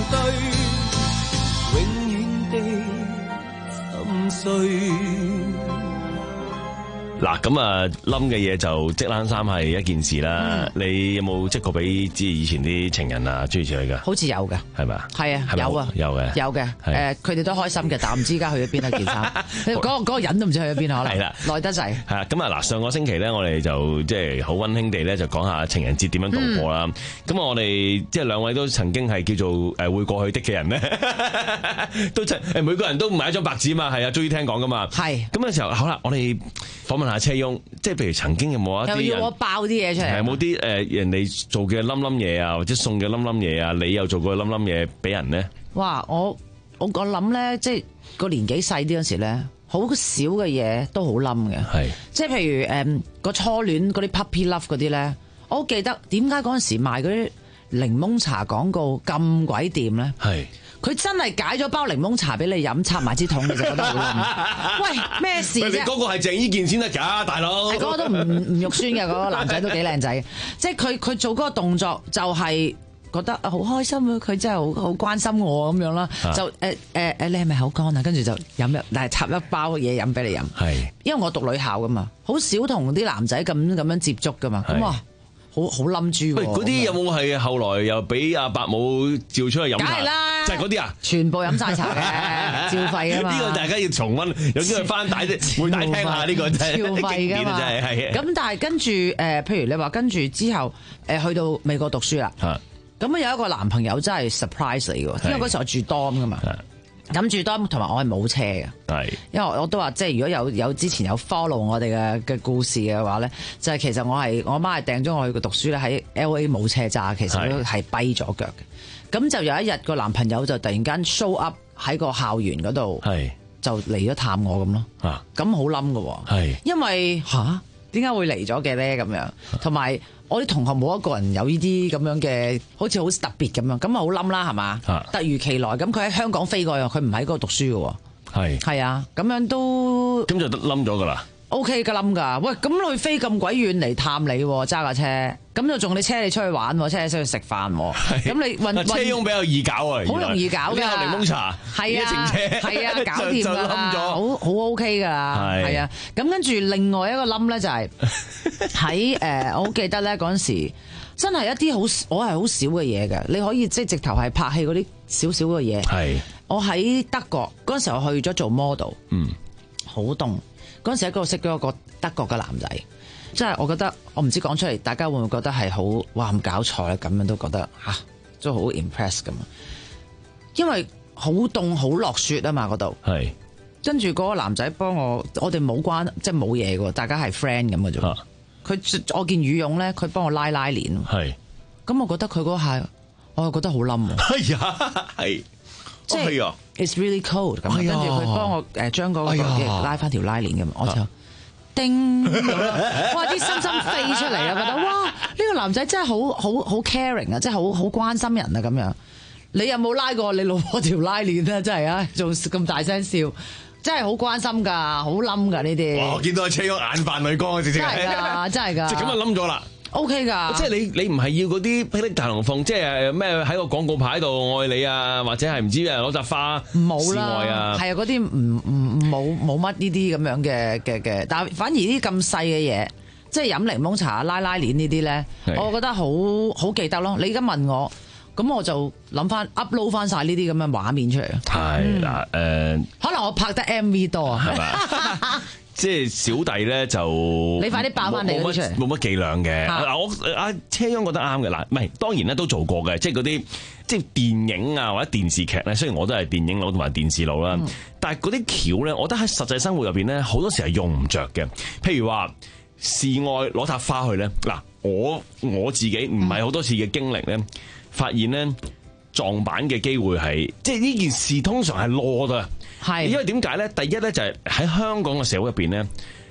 面對，永遠地心碎。 嗱，咁啊，冧嘅嘢就織冷衫係一件事啦。 嗯、 你有冇織過俾之以前啲情人啊，諸如此類噶？ 好似有嘅， 係咪啊？ 係啊，有啊， 有嘅， 有嘅。誒，佢哋都開心嘅，但我唔知而家去咗邊啊件衫。嗰個嗰個人都唔知去咗邊可能。係啦，耐得滯。 係啊，咁啊嗱，上個星期咧，我哋就即係好溫馨地咧，就講下情人節點樣度過啦。咁、嗯、我哋即係兩位都曾經係叫做誒會過去的嘅人咧，都誒每個人都唔係一張白紙嘛，係啊，終於聽講噶嘛。係。咁嘅時候，好啦，我哋訪問下車翁，即係譬如曾經有冇一啲人又要我爆啲嘢出嚟？ 有冇啲誒人哋做嘅冧冧嘢啊，或者送嘅冧冧嘢啊，你又做過冧冧嘢俾人咧？ 哇！我我我諗咧，即係個年紀細啲嗰時咧，好少嘅嘢都好冧嘅。係，即係譬如誒個、嗯、初戀嗰啲 puppy love 嗰啲咧，我好記得點解嗰陣時賣嗰啲檸檬茶廣告咁鬼掂咧？係。佢真係解咗包檸檬茶俾你飲，插埋支桶你就覺得好冧。喂，咩事啫？ 你嗰個係鄭伊健先得㗎，大佬。係嗰個都唔唔肉酸嘅，嗰、嗰個男仔都幾靚仔。即係佢佢做嗰個動作就係覺得好開心啊！佢真係好好關心我咁樣啦。就誒誒誒，你係咪口乾啊？跟住就飲一，但係插一包嘢飲俾你飲。係，因為我讀女校㗎嘛，好少同啲男仔咁咁樣接觸㗎嘛。咁啊。好好冧豬喎！ 喂，嗰啲有冇係後來又俾阿伯母召出去飲茶？ 梗係啦， 就係嗰啲啊！ 全部飲晒茶嘅，照肺㗎嘛！ 呢個大家要重溫，有機會翻帶啲會帶聽下呢個真係照肺㗎嘛！ 真係咁但係跟住誒，譬如你話跟住之後誒去到美國讀書啦，咁有一個男朋友真係 surprise 嚟㗎，因為嗰時候我住 dorm 㗎嘛。咁住多同埋我係冇車嘅，係，因為我都話即係如果有有之前有 follow 我哋嘅嘅故事嘅話咧，就係、是、其實我係我媽係掟咗我去讀書咧，喺 L A 冇車揸，其實都係跛咗腳嘅。咁就有一日個男朋友就突然間 show up 喺個校園嗰度，係就嚟咗探我咁咯，咁好冧㗎，係，因為吓點解會嚟咗嘅咧？咁樣，同埋。我啲同學冇一個人有呢啲咁樣嘅，好似好特別咁樣，咁啊好冧啦，係嘛？突如其來，咁佢喺香港飛過去，佢唔喺嗰度讀書嘅喎。係係啊，咁樣都咁就冧咗噶啦。 O K 噶冧噶，喂，咁佢飛咁鬼遠嚟探你，揸架車，咁就仲你車你出去玩，車你出去食飯，咁你運車翁比較易搞啊， 好容易搞㗎。檸檬茶， 係啊， 程車， 係啊，搞掂㗎啦，好好 O K 㗎，係啊。咁跟住另外一個冧咧就係喺誒，我好記得咧嗰陣時，真係一啲好，我係好少嘅嘢嘅，你可以即係直頭係拍戲嗰啲少少嘅嘢。係，我喺德國嗰陣時候去咗做 model，嗯，好凍。嗰陣時喺嗰度識咗一個德國嘅男仔，即係我覺得我唔知講出嚟，大家會唔會覺得係好哇咁搞錯咧？咁樣都覺得嚇，都好 impress 咁啊！因為好凍好落雪啊嘛，嗰度係跟住嗰個男仔幫我，我哋冇關即係冇嘢嘅，大家係 friend 咁嘅啫。佢我件羽絨咧，佢幫我拉拉鏈，係咁，我覺得佢嗰下我又覺得好冧喎。係呀，係。即係、oh, it's really cold 咁，跟住佢幫我誒將嗰個嘢拉翻條拉鏈咁，我就叮，哇！啲心心飛出嚟啊，覺得哇！呢、呢個男仔真係好好好 caring 啊，即係好好關心人啊咁樣。你有冇拉過你老婆條拉鏈啊？真係啊，仲咁大聲笑，真係好關心㗎，好冧㗎呢啲。哇！我見到阿車翁眼泛淚光啊，直情係真係㗎，真係㗎，即係咁就冧咗啦。O K 噶， 即係你你唔係要嗰啲霹靂大龍鳳，即係咩喺個廣告牌度愛你啊，或者係唔知誒攞扎花冇啦， 愛啊， 係啊，嗰啲唔唔冇冇乜呢啲咁樣嘅嘅嘅，但係反而啲咁細嘅嘢，即係飲檸檬茶、拉拉鏈呢啲咧，我覺得好好記得咯。你而家問我，咁我就諗翻 upload 翻晒呢啲咁嘅畫面出嚟咯。係嗱誒，可能我拍得 M V 多啊，係咪？ 即係小弟咧就你快啲爆翻嚟嗰啲出嚟， 冇乜伎倆嘅。嗱我阿車翁覺得啱嘅，嗱唔係當然咧都做過嘅，即係嗰啲即係電影啊或者電視劇咧。雖然我都係電影佬同埋電視佬啦，嗯、但係嗰啲橋咧，我覺得喺實際生活入邊咧，好多時係用唔着嘅。譬如話示愛攞束花去咧，嗱我我自己唔係好多次嘅經歷咧，發現咧撞板嘅機會係即係呢件事通常係攞㗎。係，因為點解咧？第一咧就係喺香港嘅社會入邊咧，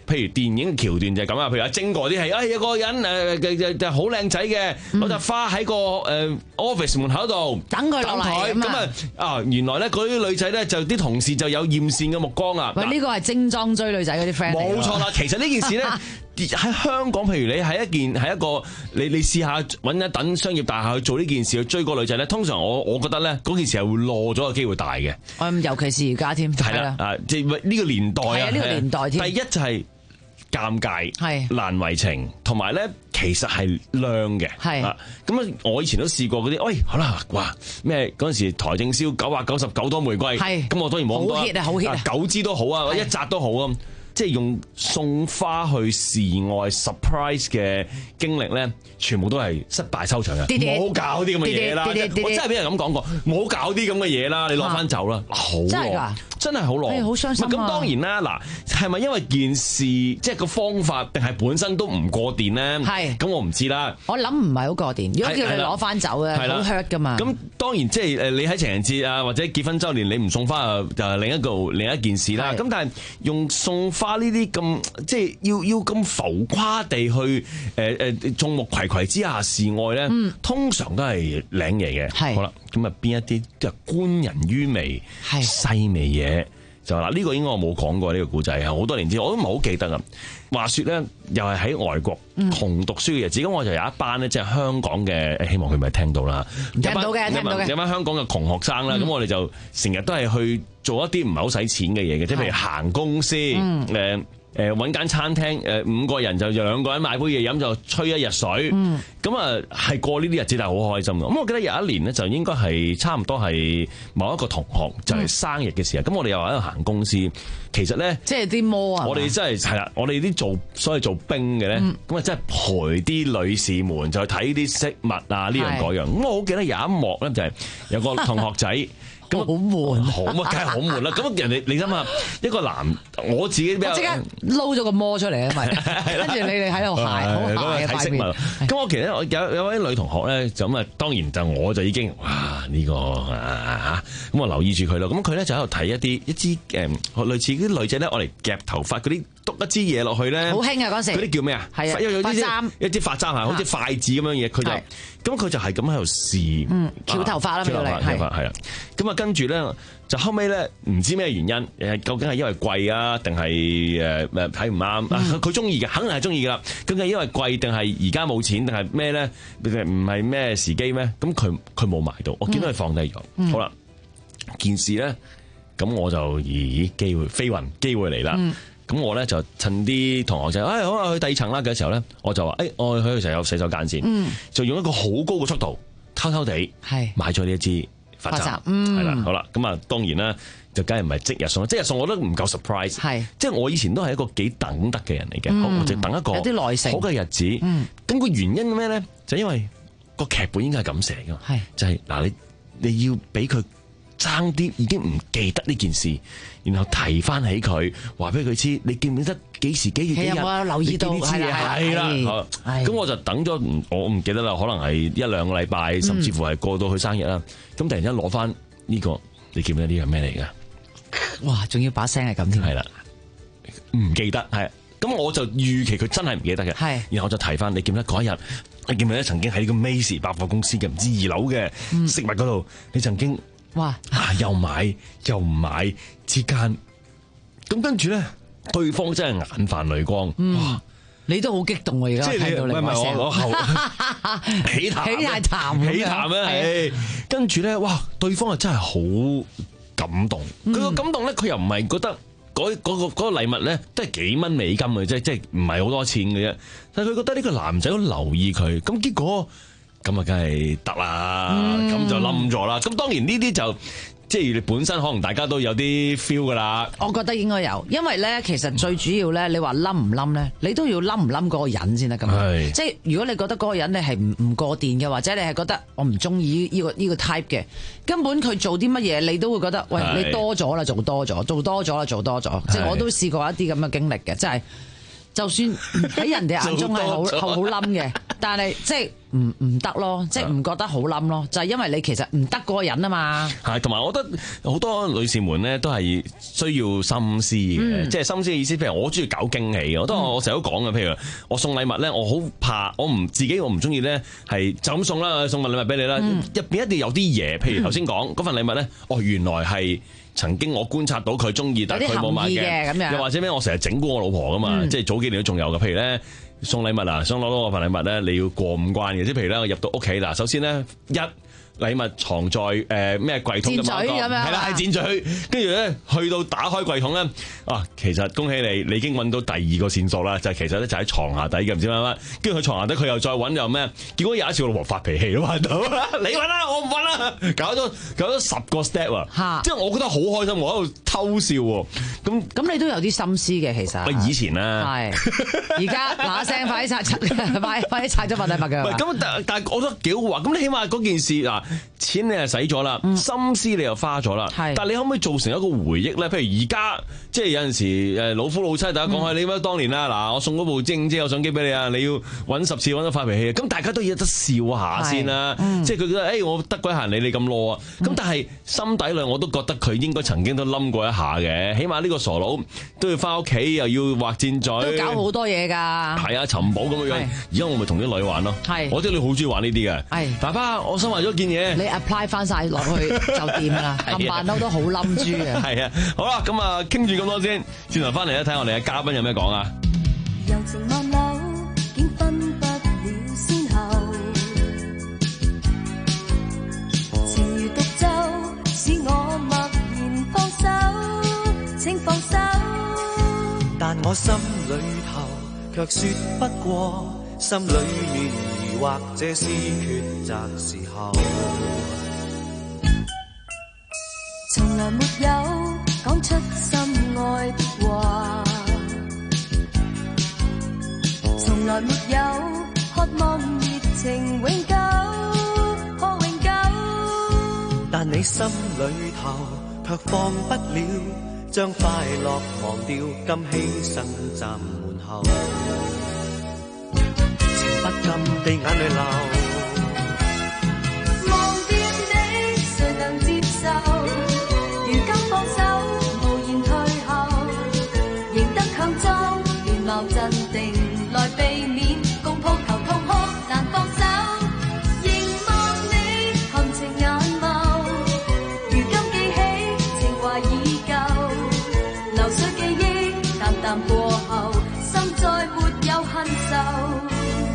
譬如電影嘅橋段就係咁啊，譬如阿晶哥啲係，哎有個人誒嘅就好靚仔嘅，攞扎花喺個誒 office 門口度等佢落嚟咁啊啊原來咧嗰啲女仔咧就啲同事就有艷羨嘅目光啊！ 喂，呢個係精裝追女仔嗰啲 friend 冇錯啦，其實呢件事咧。喺香港，譬如你喺一件係一個你你試下揾一等商業大廈去做呢件事去追個女仔咧，通常我我覺得咧嗰件事係會落咗嘅機會大嘅。 嗯，尤其是而家添， 係啦，啊，即係呢個年代啊， 呢個年代添。 第一就係尷尬， 係難為情，同埋咧其實係靚嘅。 係啊，咁啊，我以前都試過嗰啲，喂，好啦，哇，咩嗰陣時台正宵九百九十九朵玫瑰，係，咁我當然冇咁多， 好 hit 啊，好 hit 啊， 九支都好啊，一扎都好啊。即係用送花去示愛 surprise 嘅經歷咧，全部都係失敗收場嘅。唔好搞啲咁嘅嘢啦！我真係俾人咁講過，唔好搞啲咁嘅嘢啦！你攞翻走啦，好耐，真係好耐， 好傷心。 咁當然啦，嗱，係咪因為件事即係個方法，定係本身都唔過電咧？係，咁我唔知啦。 我諗唔係好過電，如果叫你攞翻走嘅，好 hurt 噶嘛。 咁當然即係誒，你喺情人節啊，或者結婚週年，你唔送花啊，就係另一個另一件事啦。咁但係用送花。花呢啲咁即係要要咁浮誇地去誒誒眾目睽睽之下示愛咧，嗯、通常都係領嘢嘅。係好啦，咁啊邊一啲即係觀人於微細微嘢就嗱呢、呢個應該我冇講過呢、呢個故仔啊，好多年之前我都唔係好記得啊。話說咧，又係喺外國同讀書嘅日子，咁、嗯、我就有一班咧，即係香港嘅，希望佢咪聽到啦。 聽到嘅，聽到嘅。 有班香港嘅窮學生啦，咁、嗯、我哋就成日都係去做一啲唔係好使錢嘅嘢嘅，即係譬如行公司，誒、嗯。誒揾間餐廳，誒五個人就兩個人買杯嘢飲就吹一日水，咁啊係過呢啲日子，但係好開心。咁我記得有一年咧，就應該係差唔多係某一個同學就係生日嘅時候，咁、嗯、我哋又喺度行公司，其實咧即係啲魔啊！我哋真係係啦，我哋啲做所謂做兵嘅咧，咁啊真係陪啲女士們就去睇啲飾物啊呢樣嗰樣。咁我好記得有一幕咧，就係有個同學仔。咁好悶，好乜梗係好悶啦！咁人哋你諗下，一個男我自己比較即刻撈咗個魔出嚟啊！咪跟住你哋喺度鞋好鞋嘅塊面。 咁我其實我有有位女同學咧，就咁啊，當然就我就已經哇呢、這個啊咁我留意住佢咯。咁佢咧就喺度睇一啲一支誒類似啲女仔咧，我嚟夾頭髮嗰啲篤一支嘢落去咧，好興啊嗰時。嗰啲叫咩啊？係啊，有啲簪，一支髮簪啊，好似筷子咁樣嘢。佢就咁佢就係咁喺度試，嗯，翹頭髮啦，翹頭髮係係啊。咁啊，跟住咧就後尾咧唔知咩原因，誒究竟係因為貴啊，定係誒誒睇唔啱？佢中意嘅，肯定係中意噶啦。究竟係因為貴定係而家冇錢定係咩咧？唔係咩時機咩？咁佢佢冇買到，我見到佢放低咗。嗯、好啦，件事咧，咁我就咦機會飛雲機會嚟啦。咁、嗯、我咧就趁啲同學仔，哎好啊，去第二層啦嘅時候咧，我就話，誒、哎、我去嘅時候有洗手間先，嗯、就用一個好高嘅速度，偷偷地係買咗呢一支。髮簪，係啦，好啦，咁啊，當然啦，就梗係唔係即日送，即日送我都唔夠 surprise，係，即係我以前都係一個幾等得嘅人嚟嘅，嗯、我就等一個有啲耐性好嘅日子，咁、嗯、個原因咩咧？就因為個劇本應該係咁寫噶，係，就係、是、嗱，你你要俾佢爭啲，已經唔記得呢件事，然後提翻起佢，話俾佢知，你記唔記得幾時幾月幾日？有冇留意到？係啦，咁我就等咗，我唔記得啦，可能係一兩個禮拜，甚至乎係過到佢生日啦。咁、嗯、突然間攞翻呢個，你記唔記得呢個係咩嚟㗎？哇！仲要把聲係咁添，係啦，唔記得係。咁我就預期佢真係唔記得嘅，係。然後我就提翻，你記唔記得嗰一日？你記唔記得曾經喺呢個 Macy 百貨公司嘅唔知二樓嘅食物嗰度，你曾經哇啊又買又唔買之間，咁跟住咧，對方真係眼泛淚光，嗯、哇！你都好激動喎，而家聽到你把聲，我後起痰，起太痰，起痰咧，跟住咧，哇！對方係真係好感動，佢個、嗯、感動咧，佢又唔係覺得嗰嗰、嗰個嗰、嗰個禮物咧，都係幾蚊美金嘅啫，即係唔係好多錢嘅啫，但係佢覺得呢個男仔好留意佢，咁結果咁啊，梗係得啦，咁、嗯、就冧咗啦。咁當然呢啲就。即係你本身可能大家都有啲 feel 噶啦，我覺得應該有，因為咧其實最主要咧，你話冧唔冧咧，你都要冧唔冧嗰個人先得噶嘛。即係如果你覺得嗰個人你係唔唔過電嘅，或者你係覺得我唔中意呢個呢個 type 嘅，根本佢做啲乜嘢你都會覺得，喂，你多咗啦，做多咗，做多咗啦，做多咗。即係我都試過一啲咁嘅經歷嘅，即係就算喺人哋眼中係好好冧嘅，但係即係唔唔得咯，即係唔覺得好冧咯，就係、是、因為你其實唔得嗰個人啊嘛。 係，同埋我覺得好多女士們咧都係需要心思嘅，嗯、即係心思嘅意思，譬如我好中意搞驚喜嘅，我都我成日都講嘅，譬如我送禮物咧，我好怕我唔自己我唔中意咧係就咁送啦，送份禮物俾你啦，入邊、嗯、一定有啲嘢，譬如頭先講嗰份禮物咧，哦原來係曾經我觀察到佢中意，但係佢冇買嘅，咁樣又或者咩，我成日整蠱我老婆噶嘛，嗯、即係早幾年都仲有嘅，譬如咧。送禮物啊，想攞到我份禮物咧，你要過五關嘅。即係譬如咧，我入到屋企嗱，首先咧一禮物藏在誒咩櫃桶嘅某一個，係啦，係箭嘴。跟住咧去到打開櫃桶咧，啊，其實恭喜你，你已經揾到第二個線索啦，就係、是、其實咧就喺床下底嘅，唔知乜乜。跟住佢床下底，佢又再揾又咩？結果有一次我老婆發脾氣都揾到，你揾啦，我唔揾啦，搞咗搞咗十個 step 啊！即係我覺得好開心，我喺度偷笑喎。咁咁你都有啲心思嘅，其實。 以前啦， 係而家嗱一聲快啲拆，快快啲拆咗份禮物嘅。 唔係咁，但但係我覺得幾好話。咁你起碼嗰件事嗱，錢你係使咗啦，嗯、心思你又花咗啦。係，但係你可唔可以做成一個回憶咧？譬如而家即係有陣時誒老夫老妻，大家講下、嗯、你乜當年啦嗱，我送嗰部精英有相機俾你啊，你要揾十次揾到發脾氣，咁大家都要得笑下先啦。嗯、即係佢覺得誒、欸、我得鬼閒理你咁囉啊，咁、嗯、但係心底裏我都覺得佢應該曾經都冧過一下嘅，起碼呢個傻佬都要翻屋企又要畫箭嘴， 都搞好多嘢㗎。 係啊，尋寶咁樣樣。而家我咪同啲女玩咯。係，我知你好中意玩呢啲嘅。係，爸爸，我想話咗件嘢。你 apply 翻晒落去就掂啦。冚唪唥都好冧豬嘅。係啊，好啦，咁啊傾住咁多先，轉頭翻嚟咧睇下我哋嘅嘉賓有咩講啊。柔情萬縷，竟分不了先後。情如獨奏，使我默然放手，請放手。但我心裏頭卻說不過，心裏面疑惑，這是抉擇時候。從來沒有講出心愛的話，從來沒有渴望熱情永久，可永久。但你心裏頭卻放不了，將快樂忘掉，今犧牲站門後，情不禁地眼淚流。忘掉你，誰能接受？如今放手，無言退後，仍得強裝面貌鎮定，來避免共抱頭痛哭難放手。凝望你含情眼眸，如今記起情懷已舊，流水記憶淡淡過後，心再沒有恨愁。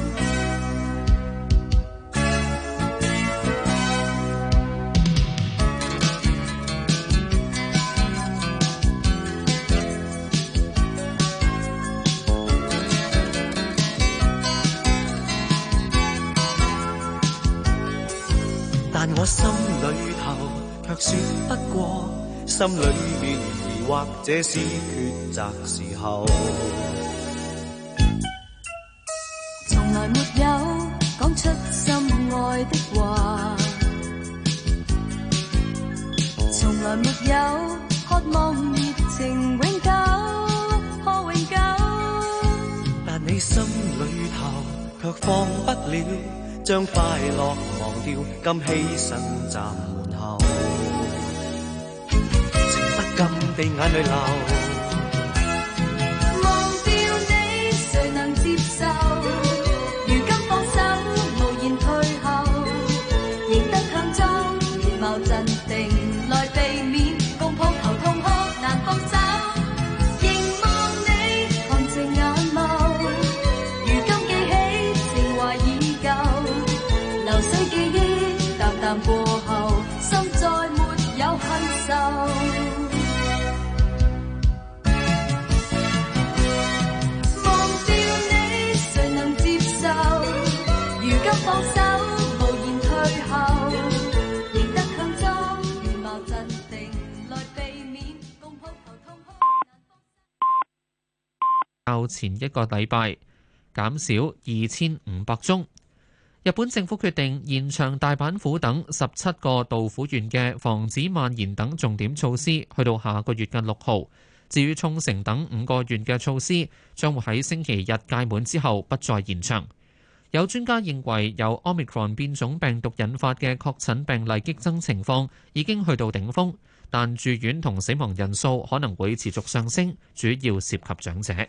但我心裏頭卻說不過，心裏面疑惑，這是抉擇時候。從來沒有講出心愛的話，從來沒有渴望熱情永久，可永久。但你心裏頭卻放不了，將快樂忘掉，今犧牲站門後，情不禁地眼淚流。忘掉你，誰能接受？如今放手，無言退後，仍得強裝面貌鎮定，來避免共抱頭痛哭難放手。凝望你含情眼眸，如今記起情懷已舊，流水記憶淡淡過後，心再沒有恨愁。忘掉你，誰能接受？如今放手，無言退後，仍得強裝面貌鎮定，來避免共抱頭痛哭。 較前一個禮拜減少二千五百宗。日本政府決定延長大阪府等十七個道府縣嘅防止蔓延等重點措施，去到下個月嘅六號。至於沖繩等五個縣嘅措施，將會喺星期日屆滿之後不再延長。 有專家認為，由 Omicron 變種病毒引發嘅確診病例激增情況已經去到頂峰，但住院同死亡人數可能會持續上升，主要涉及長者。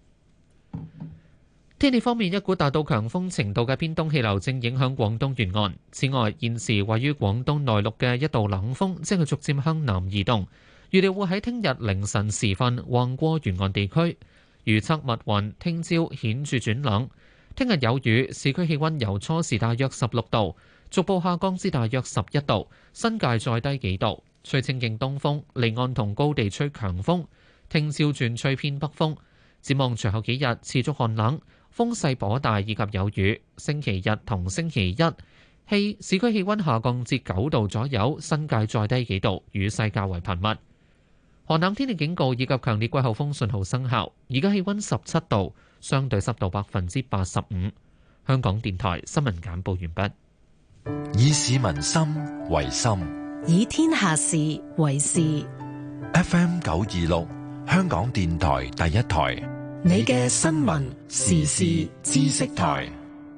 天氣方面，一股達到強風程度嘅偏東氣流正影響廣東沿岸。此外，現時位於廣東內陸嘅一道冷鋒正係逐漸向南移動，預料會喺聽日凌晨時分橫過沿岸地區。預測密雲，聽朝顯著轉冷。聽日有雨，市區氣溫由初時大約十六度，逐步下降至大約十一度，新界再低幾度。吹清勁東風，離岸同高地吹強風。聽朝轉吹偏北風。展望隨後幾日持續寒冷，風勢頗大以及有雨。星期日同星期一，氣市區氣溫下降至九度左右，新界再低幾度，雨勢較為頻密。寒冷天氣警告以及強烈季候風信號生效。而家氣溫十七度，相對濕度百分之八十五。香港電台新聞簡報完畢。 以市民心為心， 以天下事為事。 F M 九二六，香港電台第一台。 你嘅新聞時事知識台。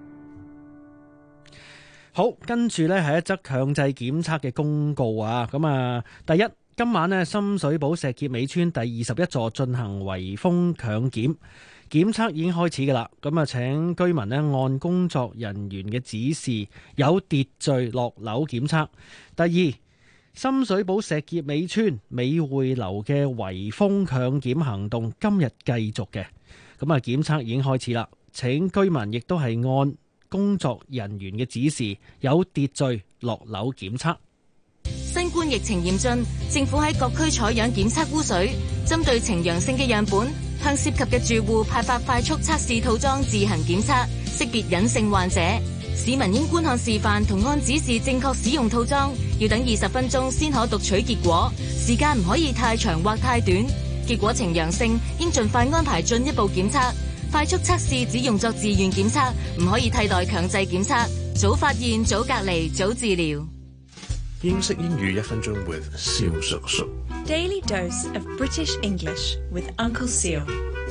好，跟住呢係一則強制檢測嘅公告啊！咁啊，第一，今晚呢深水埗石硤尾村第二十一座進行圍封強檢，檢測已經開始噶啦。咁啊，請居民呢按工作人員嘅指示，有秩序落樓檢測。第二，深水埗石硤尾村美匯樓嘅圍封強檢行動今日繼續嘅，咁啊檢測已經開始啦，請居民亦都係按工作人員嘅指示，有秩序落樓檢測。 新冠疫情嚴峻，政府喺各區採樣檢測污水，針對呈陽性嘅樣本，向涉及嘅住戶派發快速測試套裝自行檢測，識別隱性患者。市民應觀看示範同按指示正確使用套裝，要等二十分鐘先可讀取結果，時間唔可以太長或太短。結果呈陽性，應盡快安排進一步檢測。快速測試只用作自願檢測，唔可以替代強制檢測。早發現，早隔離，早治療。 英式英語一分鐘 with 蕭叔叔。 Daily dose of British English with Uncle Seal。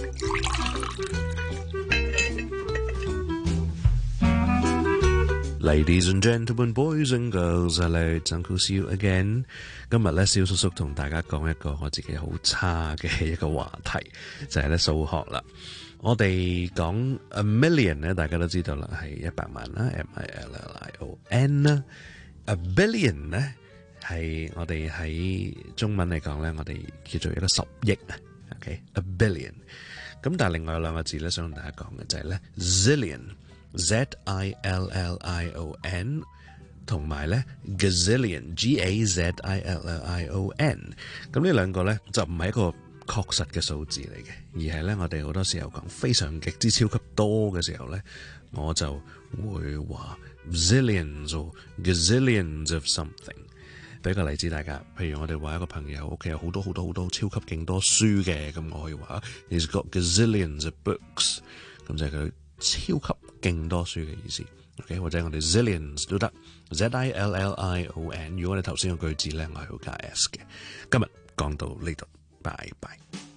Ladies and gentlemen, boys and girls, hello, it's Uncle Seal again。今日咧，蕭叔叔同大家講一個我自己好差嘅一個話題，就係咧數學啦。我哋講 a million 咧，大家都知道啦，係一百萬啦 ，M I L L I O N 啦。a billion 咧係我哋喺中文嚟講咧，我哋叫做一個十億啊。OK，a billion。咁但係另外有兩個字咧，想同大家講嘅就係咧 zillion。Z I L L I O N 同埋咧 gazillion G A Z I L L I O N， 咁呢兩個咧就唔係一個確實嘅數字嚟嘅，而係咧我哋好多時候講非常極之超級多嘅時候咧，我就會話 zillions or gazillions of something。俾個例子大家，譬如我哋話一個朋友屋企有好多好多好多超級勁多書嘅，咁我可以話 he's got gazillions of books， 咁就係佢超級勁多書嘅意思 ，OK， 或者我哋 zillions 都得 ，Z I L L I O N。如果你頭先個句子咧，我係會加 S 嘅。今日講到呢度，拜拜。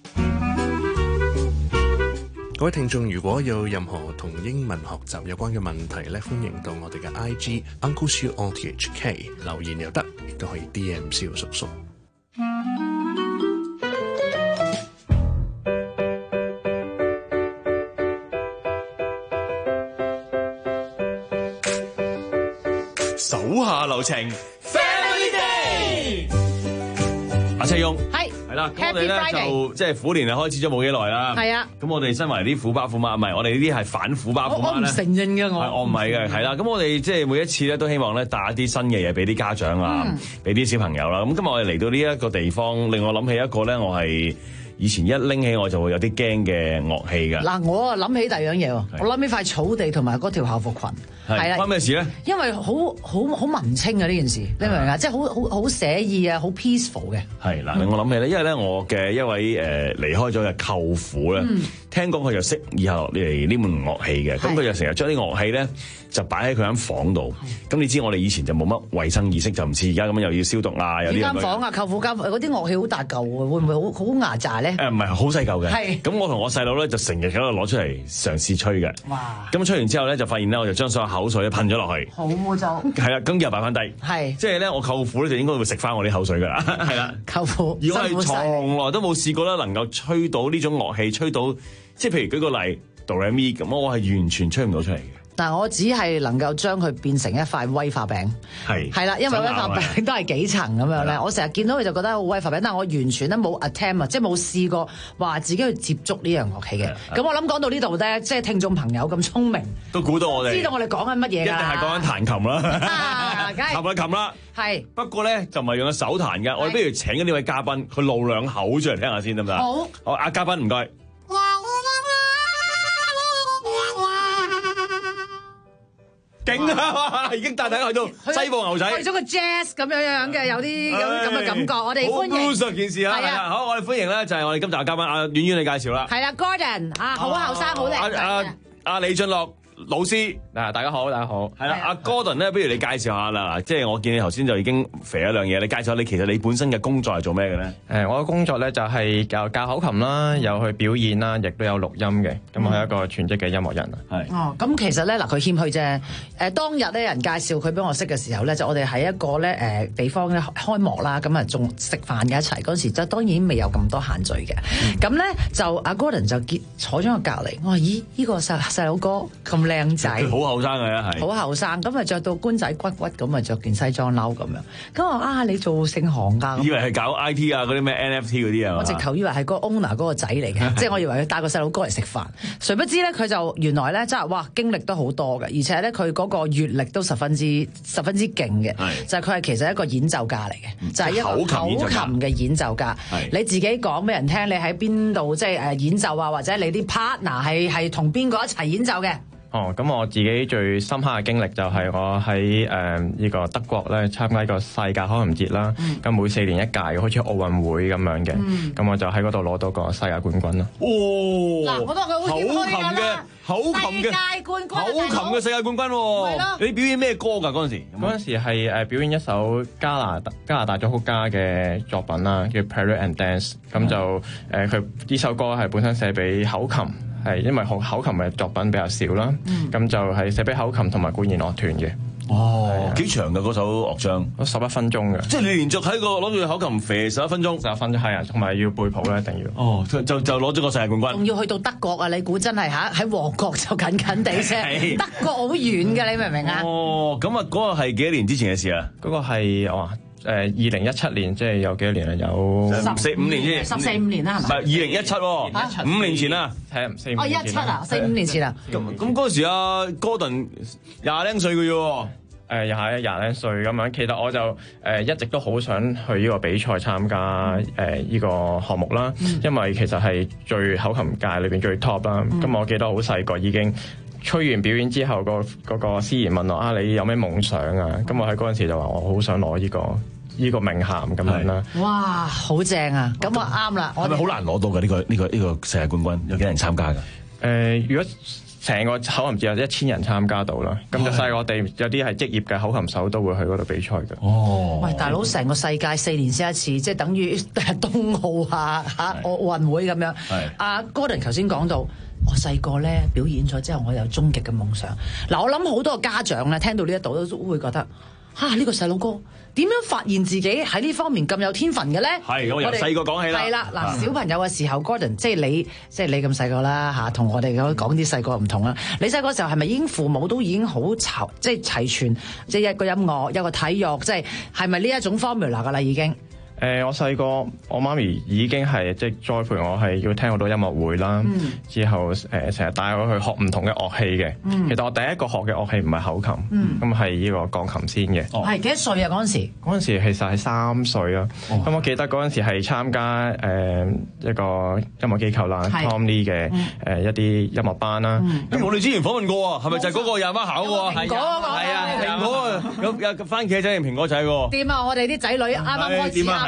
各位聽眾，如果有任何同英文學習有關嘅問題咧，歡迎到我哋嘅 I G Uncle Siu O T H K 留言又得，亦都可以 D M 蕭叔叔。 手下留情 ，Family Day。阿齊勇係係啦，咁我哋咧就即係虎年啊開始咗冇幾耐啦。係啊，咁我哋身為啲虎爸虎媽，唔係我哋呢啲係反虎爸虎媽咧。我唔承認嘅我，我唔係嘅，係啦。咁我哋即係每一次咧都希望咧帶一啲新嘅嘢俾啲家長啊，俾啲小朋友啦。咁今日我哋嚟到呢一個地方，令我諗起一個咧，我係以前一拎起我就會有啲驚嘅樂器㗎。嗱，我啊諗起第二樣嘢喎，我諗起塊草地同埋嗰條校服裙。係啦，關咩事咧？因為好好好文青啊！呢件事你明唔明啊？即係好好好寫意啊，好 peaceful 嘅。係嗱，令我諗起咧，因為咧我嘅一位誒離開咗嘅舅父咧， 聽講佢就識以後嚟呢門樂器嘅，咁佢就成日將啲樂器咧就擺喺佢間房度。咁你知我哋以前就冇乜衛生意識，就唔似而家咁樣又要消毒啊，有啲間房啊，舅父間嗰啲樂器好大嚿喎，會唔會好好牙雜咧？ 誒唔係好細嚿嘅。 係。 咁我同我細佬咧就成日喺度攞出嚟嘗試吹嘅。 哇！ 咁吹完之後咧就發現咧，我就將所有口水咧噴咗落去。 好污糟。 係啦，咁又擺翻低。 係。 即係咧，我舅父咧就應該會食翻我啲口水㗎啦。係啦。 舅父。 如果係從來都冇試過咧，能夠吹到呢種樂器，吹到即係譬如舉個例，哆來咪咁，我係完全吹唔到出嚟嘅。 但係我只係能夠將佢變成一塊威化餅， 係係啦，因為威化餅都係幾層咁樣咧。我成日見到佢就覺得好威化餅，但係我完全咧冇 attempt 啊，即係冇試過話自己去接觸呢樣樂器嘅。咁我諗講到呢度咧，即係聽眾朋友咁聰明， 都估到我哋知道我哋講緊乜嘢㗎？ 一定係講緊彈琴啦，彈下琴啦。 係。 不過咧就唔係用個手彈㗎，我哋不如請緊呢位嘉賓，佢露兩口出嚟聽下先得唔得？ 好。 好，阿嘉賓唔該。勁啊！已經帶大家去到西部牛仔， 去咗個 jazz 咁樣樣嘅，有啲咁咁嘅感覺。我哋歡迎。 好 blues 件事啊！係啊，好，我哋歡迎咧就係我哋今集嘅嘉賓阿婉婉，你介紹啦。 係啦 Gordon 啊，好後生，好靚仔。 阿阿李俊樂老師， 嗱，大家好，大家好。 係啦，阿 Gordon 咧，不如你介紹下啦。即係我見你頭先就已經肥一樣嘢，你介紹下你其實你本身嘅工作係做咩嘅咧？ 誒，我嘅工作咧就係教教口琴啦，有去表演啦，亦都有錄音嘅。咁我係一個全職嘅音樂人啊。 係。 哦，咁其實咧嗱，佢謙虛啫。誒，當日咧人介紹佢俾我識嘅時候咧，就我哋喺一個咧誒地方咧開幕啦，咁啊仲食飯嘅一齊嗰陣時，就當然未有咁多限聚嘅。咁咧就阿 Gordon 就結坐咗我隔離，我話咦，呢個細細佬哥咁靚仔。 好後生嘅係， 好後生，咁啊着到官仔骨骨咁啊着件西裝褸咁樣，咁我啊你做姓行㗎？ 以為係搞 I T 啊嗰啲咩 N F T 嗰啲啊？ 我直頭以為係個 owner 嗰個仔嚟嘅，即係我以為佢帶個細佬哥嚟食飯，誰不知咧佢就原來咧真係哇經歷都好多嘅，而且咧佢嗰個閲歷都十分之十分之勁嘅，就係佢係其實一個演奏家嚟嘅，就係一個口琴嘅演奏家。你自己講俾人聽，你喺邊度即係誒演奏啊，或者你啲 partner 係係同邊個一齊演奏嘅？ 哦，咁我自己最深刻嘅經歷就係我喺誒呢個德國咧參加一個世界口琴節啦。咁、嗯、每四年一屆，好似奧運會咁樣嘅。咁、嗯、我就喺嗰度攞到個世界冠軍啦。 哇！ 嗱，我都話佢好謙虛㗎啦。 口琴嘅世界冠軍，口琴嘅世界冠軍喎。你表演咩歌㗎嗰陣時？ 嗰陣時係誒表演一首加拿大加拿大作曲家嘅作品啦，叫 Parrot and Dance。咁就誒佢呢首歌係本身寫俾口琴。係因為學口琴嘅作品比較少啦，咁、嗯、就係寫俾口琴同埋管弦樂團嘅。 哦，幾長嘅嗰首樂章？ 十一分鐘嘅。即係你連續喺個攞住口琴肥十一分鐘， 十一分鐘係啊，同埋要背譜咧，一定要。 哦，就就攞咗個世界冠軍。 仲要去到德國啊！你估真係嚇喺旺角就近近地啫，德國好遠嘅，你明唔明啊？ 哦，咁啊，嗰個係幾多年之前嘅事啊？ 嗰個係哇。誒二零一七年，即係有幾多年啊？有十四五年先， 十四五年啦，係咪？ 唔係二零一七喎，五年前啦， 係啊，四五年前。 哦，一七啊，四五年前啊。 咁咁嗰時啊，Gordon廿零歲嘅啫。 誒又係廿零歲咁樣，其實我就誒一直都好想去呢個比賽參加誒呢個項目啦，嗯、因為其實係最口琴界裏邊最 top 啦。咁、嗯、我記得好細個已經吹完表演之後，個嗰個司儀問我啊，你有咩夢想啊？咁我喺嗰陣時就話我好想攞呢個呢個名銜咁樣啦。 哇，好正啊！咁啊啱啦， 係咪好難攞到嘅呢個呢個呢個世界冠軍？有幾人參加㗎？ 誒，如果成個口琴節有一千人參加到啦，咁就世界各地有啲係職業嘅口琴手都會去嗰度比賽嘅。 哦， 喂，大佬，成個世界四年先一次，即係等於冬奧啊嚇奧運會咁樣。阿 Gordon 頭先講到，我細個咧表演咗之後，我有終極嘅夢想。嗱，我諗好多個家長咧聽到呢一度都會覺得，嚇、啊、呢、呢個細佬哥點樣發現自己喺呢方面咁有天分嘅咧？ 係，我由細個講起啦。 係啦，嗱，小朋友嘅時候 ，Gordon 即係你，即係你咁細個啦嚇，同我哋講啲細個唔同啦。你細個時候係咪已經父母都已經好齊，即係齊全，即係一個音樂，一個體育，即係係咪呢一種 formula 噶啦已經？ 誒、呃，我細個，我媽咪已經係即係栽培我係要聽好多音樂會啦。嗯、之後誒成日帶我去學唔同嘅樂器嘅。嗯、其實我第一個學嘅樂器唔係口琴，咁係呢個鋼琴先嘅。 係幾多歲啊？嗰陣時？嗰陣時其實係三歲啦。咁、哦、我記得嗰陣時係參加誒、呃、一個音樂機構啦 ，Tom Lee 嘅誒一啲音樂班啦。 嗯嗯、我哋之前訪問過啊，係咪就係嗰個廿蚊考喎？ 蘋果嗰個係啊，蘋果有有番茄仔定蘋果仔喎？ 掂啊！我哋啲仔女啱啱開始。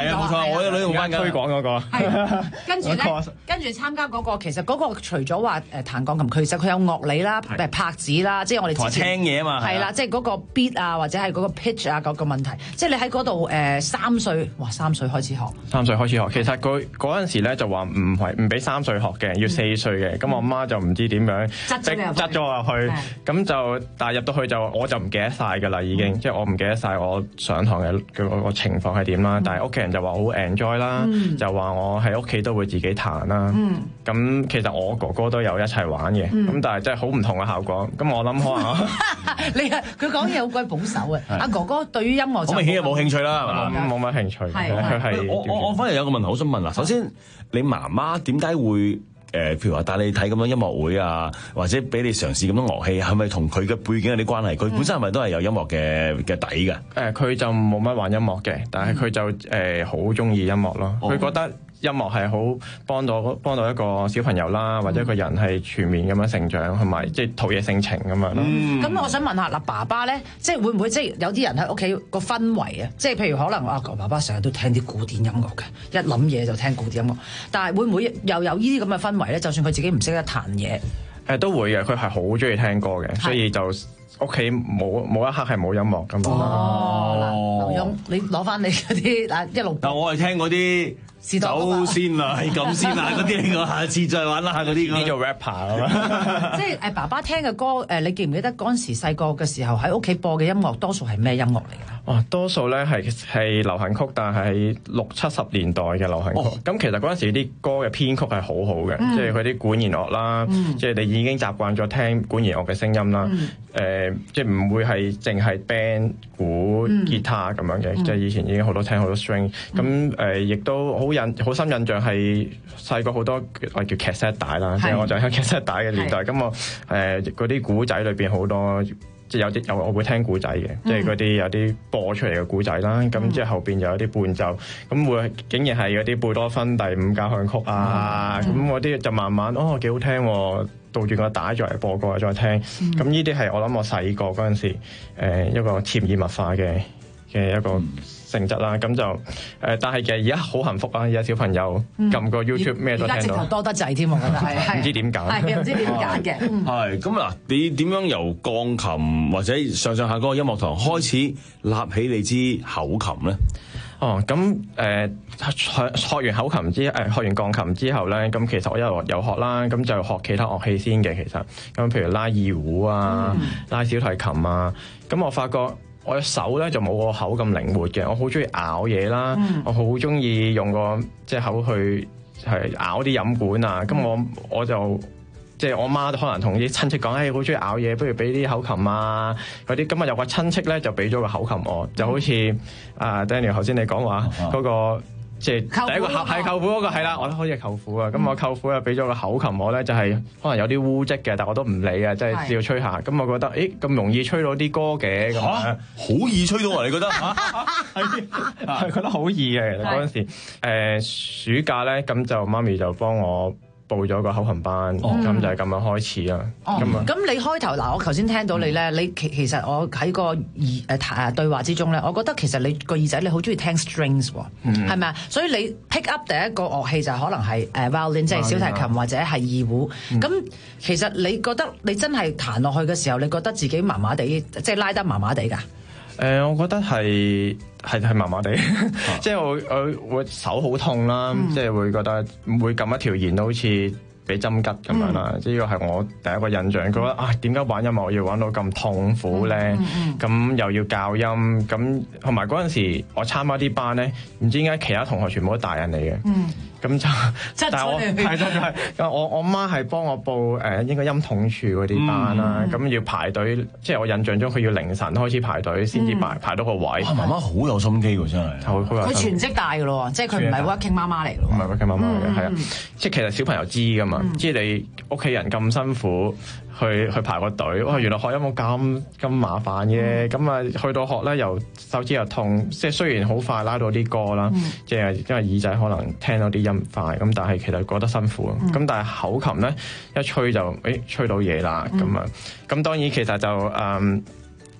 係啊，冇錯，我有女用翻㗎。 推廣嗰個。 係。跟住咧，跟住參加嗰個，其實嗰個除咗話誒彈鋼琴，其實佢有樂理啦、誒拍子啦，即係我哋之前聽嘢啊嘛。 係啦，即係嗰個 beat 啊，或者係嗰個 pitch 啊嗰個問題，即係你喺嗰度誒三歲，哇三歲開始學。 三歲開始學，其實佢嗰陣時咧就話唔係唔俾三歲學嘅，要四歲嘅。咁我媽就唔知點樣擠擠咗我入去，咁就但係入到去就我就唔記得晒㗎啦，已經即係我唔記得晒我上堂嘅嗰個情況係點啦。但係屋企人就話好 enjoy 啦，就話我喺屋企都會自己彈啦。咁其實我哥哥都有一齊玩嘅，咁但係真係好唔同嘅效果。咁我諗可能你係佢講嘢好鬼保守嘅，阿哥哥對於音樂好明顯冇興趣啦，係嘛？ 冇乜興趣。佢係我我我反而有個問題，好想問啦。首先，你媽媽點解會誒，譬如話帶你睇咁樣音樂會啊，或者俾你嘗試咁多樂器，係咪同佢嘅背景有啲關係？佢本身係咪都係有音樂嘅嘅底㗎？ 誒，佢就冇乜玩音樂嘅，但係佢就誒好中意音樂咯。佢覺得音樂係好幫到幫到一個小朋友啦，或者個人係全面咁樣成長，同埋即係陶冶性情咁樣咯。 咁我想問下嗱，爸爸咧，即係會唔會即係有啲人喺屋企個氛圍啊？即係譬如可能啊，爸爸成日都聽啲古典音樂嘅，一諗嘢就聽古典音樂。但係會唔會又有呢啲咁嘅氛圍咧？就算佢自己唔識得彈嘢， 誒都會嘅。佢係好中意聽歌嘅，所以就屋企冇冇一刻係冇音樂咁。 哦，嗱，劉墉，你攞翻你嗰啲嗱一路。 但我係聽嗰啲。走先啦，係咁先啦，嗰啲你講下次再玩啦，嗰啲呢做 rapper 啊即係誒爸爸聽嘅歌誒，你記唔記得嗰陣時細個嘅時候喺屋企播嘅音樂，多數係咩音樂嚟㗎？ 哇，多數咧係係流行曲，但係六七十年代嘅流行曲。咁、哦、其實嗰陣時啲歌嘅編曲係好好嘅，嗯、即係佢啲管弦樂啦，嗯、即係你已經習慣咗聽管弦樂嘅聲音啦。誒、嗯呃，即係唔會係淨係 band 鼓、吉他咁樣嘅，嗯、即係以前已經好多聽好多 string。咁誒，亦都好印好深印象係細個好多我叫 cassette 帶啦，即係我就喺 cassette 帶嘅年代。咁我誒嗰啲古仔裏邊好多。即係有啲有我會聽古仔嘅，即係嗰啲有啲播出嚟嘅古仔啦。咁之後後邊又有啲伴奏，咁會竟然係嗰啲貝多芬第五交響曲啊。咁嗰啲就慢慢哦幾好聽，倒轉個帶再嚟播過再聽。咁呢啲係我諗我細個嗰陣時誒一個潛移默化嘅嘅一個性質啦。咁就誒，但係其實而家好幸福啊！而家小朋友撳個 YouTube 咩都聽到，而家直頭多得滯添，我覺得係唔知點揀，係唔知點揀嘅。 係咁嗱，你點樣由鋼琴或者上上下嗰個音樂堂開始立起你支口琴咧？ 哦，咁誒、呃、學學完口琴之誒、呃、學完鋼琴之後咧，咁其實我一路有學啦，咁就學其他樂器先嘅。其實咁譬如拉二胡啊、嗯、拉小提琴啊，咁我發覺我嘅手咧就冇個口咁靈活嘅，我好中意咬嘢啦，嗯、我好中意用個即係口去係咬啲飲管啊，咁、嗯、我我就。即係我媽可能同啲親戚講，誒好中意咬嘢，不如俾啲口琴啊嗰啲。咁啊有個親戚咧就俾咗個口琴我，就好似啊 Daniel 頭先你講話嗰個即係第一個係舅父嗰個係啦，我都可以係舅父啊。咁我舅父又俾咗個口琴我咧，就係可能有啲污跡嘅，但我都唔理啊，即係照吹下。咁我覺得誒咁容易吹到啲歌嘅咁樣， 好易吹到啊！你覺得嚇？ 係覺得好易嘅。其實嗰陣時誒暑假咧，咁就媽咪就幫我報咗個口琴班，咁、嗯、就係咁樣開始啦。咁啊、哦，咁你開頭嗱，我頭先聽到你咧，你其其實我喺個耳誒誒對話之中咧，我覺得其實你個耳仔你好中意聽 strings 喎，係咪啊？所以你 pick up 第一個樂器就可能係誒 violin，即係小提琴或者係二胡。咁、嗯、其實你覺得你真係彈落去嘅時候，你覺得自己麻麻地，即係拉得麻麻地㗎？ 誒、呃，我覺得係係係麻麻地，即係我我會手好痛啦，嗯、即係會覺得會撳一條弦都好似俾針吉咁樣啦。呢個係我第一個印象，覺得啊點解玩音樂要玩到咁痛苦咧？咁、嗯嗯、又要教音，咁同埋嗰陣時我參加啲班咧，唔知點解其他同學全部都大人嚟嘅。嗯咁就，但係我係就係，我我媽係幫我報誒應該音統處嗰啲班啦，咁、嗯、要排隊，即係我印象中佢要凌晨開始排隊先至排、嗯、排到個位。媽媽好有心機喎，真係。 佢全職帶㗎咯，即係佢唔係 working 媽媽嚟㗎咯。 唔係 working 媽媽嚟嘅，係啊、嗯，即係其實小朋友知㗎嘛，嗯、即係你屋企人咁辛苦。去去排個隊，哇！原來學音樂咁咁麻煩嘅，咁啊、嗯、去到學咧又手指又痛，即係雖然好快拉到啲歌啦，嗯、即係因為耳仔可能聽到啲音快，咁但係其實覺得辛苦。咁、嗯、但係口琴咧一吹就誒吹到嘢啦，咁啊、嗯，咁當然其實就誒。嗯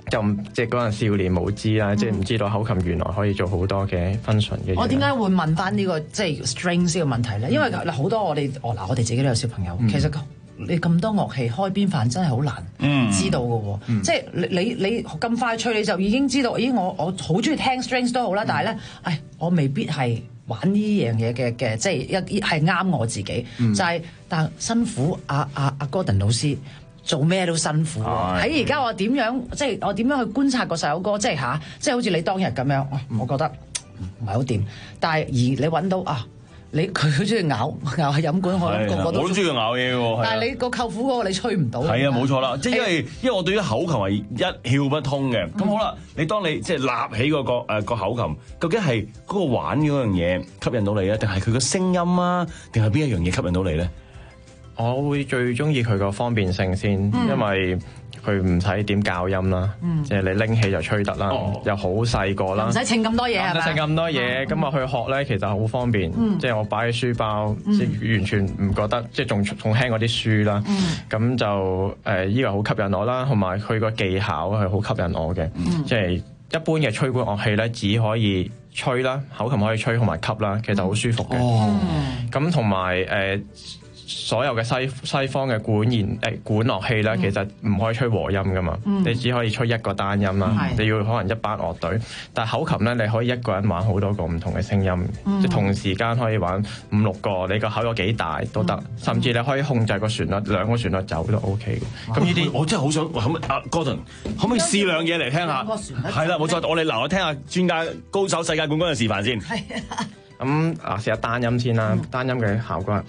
就即係嗰陣少年無知啦，即係唔知道口琴原來可以做好多嘅 function 嘅嘢。 我點解會問翻呢個即係 strings 呢個問題咧？因為嗱好多我哋我嗱我哋自己都有小朋友， 嗯、 其實你咁多樂器開邊範真係好難知道嘅喎。嗯、即係你你你咁快脆你就已經知道，咦我我好中意聽 strings 都好啦，嗯、但係咧，唉我未必係玩呢樣嘢嘅嘅，即係一係啱我自己，嗯、就係、是、但辛苦阿阿阿 Gordon 老師。做咩都辛苦喎！喺而家我點樣，即係我點樣去觀察個細佬哥，即係吓，即係好似你當日咁樣，我覺得唔係好掂。但係而你揾到啊，你佢好中意咬咬喺飲管，我個個都好中意咬嘢喎。 但係你個舅父嗰個你吹唔到。 係啊，冇錯啦，即係因為因為我對於口琴係一竅不通嘅。咁好啦，你當你即係立起個個誒個口琴，究竟係嗰個玩嗰樣嘢吸引到你咧，定係佢個聲音啊，定係邊一樣嘢吸引到你咧？ 我會最中意佢個方便性先，嗯、因為佢唔使點校音啦，嗯、即係你拎起就吹得啦，哦、又好細個啦， 唔使稱咁多嘢係咪？ 唔使稱咁多嘢，咁我、嗯、去學咧其實好方便，嗯、即係我擺喺書包，嗯、即係完全唔覺得，即係仲仲輕嗰啲書啦。咁、嗯、就誒依、呃這個好吸引我啦，同埋佢個技巧係好吸引我嘅，嗯、即係一般嘅吹管樂器咧只可以吹啦，口琴可以吹同埋吸啦，其實好舒服嘅。咁同埋誒。所有嘅西西方嘅管弦誒、呃、管樂器咧，嗯、其實唔可以吹和音噶嘛，嗯、你只可以吹一個單音啦。嗯、你要可能一班樂隊，但係口琴咧，你可以一個人玩好多個唔同嘅聲音，嗯、即係同時間可以玩五六個。你個口有幾大都得，嗯、甚至你可以控制個旋律，兩個旋律走都 OK 嘅。咁呢啲我真係好想，可唔可以阿 Gordon 可唔可以試兩嘢嚟聽下？係啦，冇錯，我哋留我聽下專家高手世界冠軍嘅示範先。係咁啊，試下單音先啦，嗯、單音嘅效果。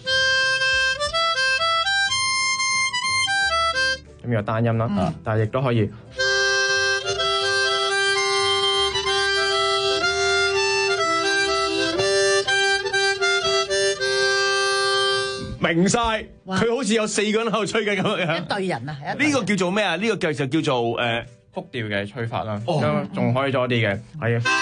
咁有單音啦，嗯、但係亦都可以明晒，佢好似有四個人喺度吹緊咁樣。 一隊人啊， 呢個叫做咩啊？呢、呢個就叫做誒複調嘅吹法啦，仲、哦、可以多啲嘅，係啊。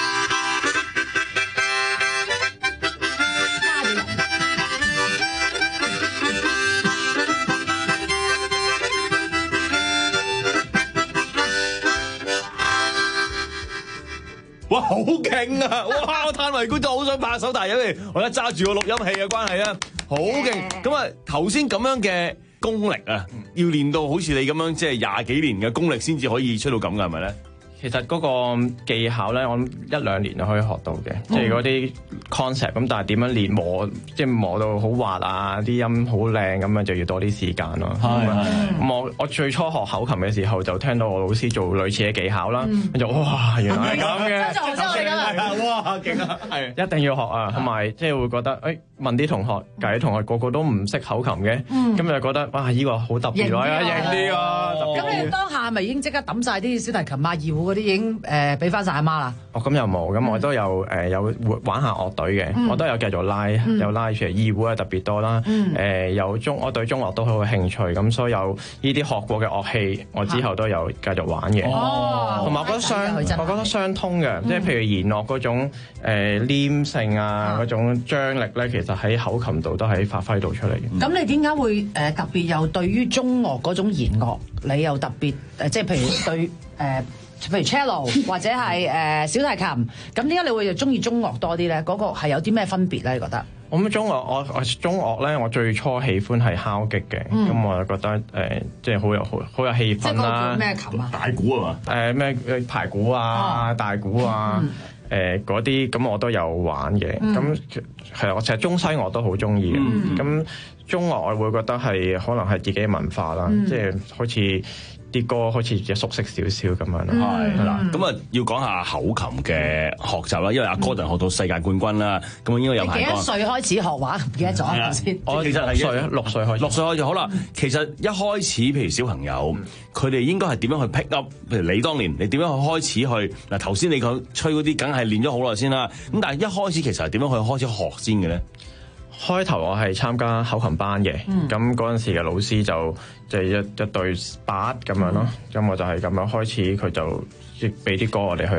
哇，好勁啊！哇，我嘆為觀眾好想拍手，但係因為我而家揸住個錄音器嘅關係啊，好勁！咁啊，頭先咁樣嘅功力啊，要練到好似你咁樣，即係廿幾年嘅功力先至可以吹到咁嘅，係咪咧？ 其實嗰個技巧咧，我諗一兩年就可以學到嘅，即係嗰啲 concept。咁但係點樣練磨，即係磨到好滑啊，啲音好靚咁樣，就要多啲時間咯。係咁我我最初學口琴嘅時候，就聽到我老師做類似嘅技巧啦，跟住哇，原來係咁嘅， 真係學生嚟㗎！ 哇，勁啊！係一定要學啊，同埋即係會覺得誒問啲同學，隔啲同學個個都唔識口琴嘅，咁就覺得哇，呢個好特別啊，型啲啊！ 咁你當下咪已經即刻揼晒啲小提琴啊、二胡嗰啲已經誒俾翻晒阿媽啦？ 哦，咁又冇，咁我都有誒有玩下樂隊嘅，我都有繼續拉，有拉出嚟。二胡係特別多啦，誒有中我對中樂都好有興趣，咁所以有呢啲學過嘅樂器，我之後都有繼續玩嘅。哦，同埋我覺得相我覺得相通嘅，即係譬如弦樂嗰種誒黏性啊，嗰種張力咧，其實喺口琴度都係發揮到出嚟嘅。 咁你點解會誒特別又對於中樂嗰種弦樂，你又特別誒即係譬如對誒？譬如 cello 或者係誒小提琴，咁點解你會又中意中樂多啲咧？嗰、那個係有啲咩分別咧？你覺得？ 我諗中樂，我我中樂咧，我最初喜歡係敲擊嘅，咁、嗯、我就覺得誒、呃，即係好有好好有氣氛啦。 咩琴啊？ 大鼓啊嘛？ 誒咩誒排鼓啊、大鼓啊，誒嗰啲咁我都有玩嘅。咁係啊，我其實中西樂都好中意嘅。咁、嗯、中樂我會覺得係可能係自己嘅文化啦，嗯、即係好似。啲歌好似熟悉少少咁樣咯， 係啦。咁啊，要講下口琴嘅學習啦，因為阿 Gordon 學到世界冠軍啦，咁啊應該有排講。 幾多歲開始學畫？唔記得咗先。 我其實係六歲，六歲開始。 六歲開始好啦。其實一開始，譬如小朋友，佢哋應該係點樣去 pick up？譬如你當年，你點樣去開始去嗱？頭先你講吹嗰啲，梗係練咗好耐先啦。咁但係一開始其實係點樣去開始學先嘅咧？ 開頭我係參加口琴班嘅，咁嗰陣時嘅老師就即係一一對八咁樣咯，咁、嗯、我就係咁樣開始，佢就俾啲歌我哋去學。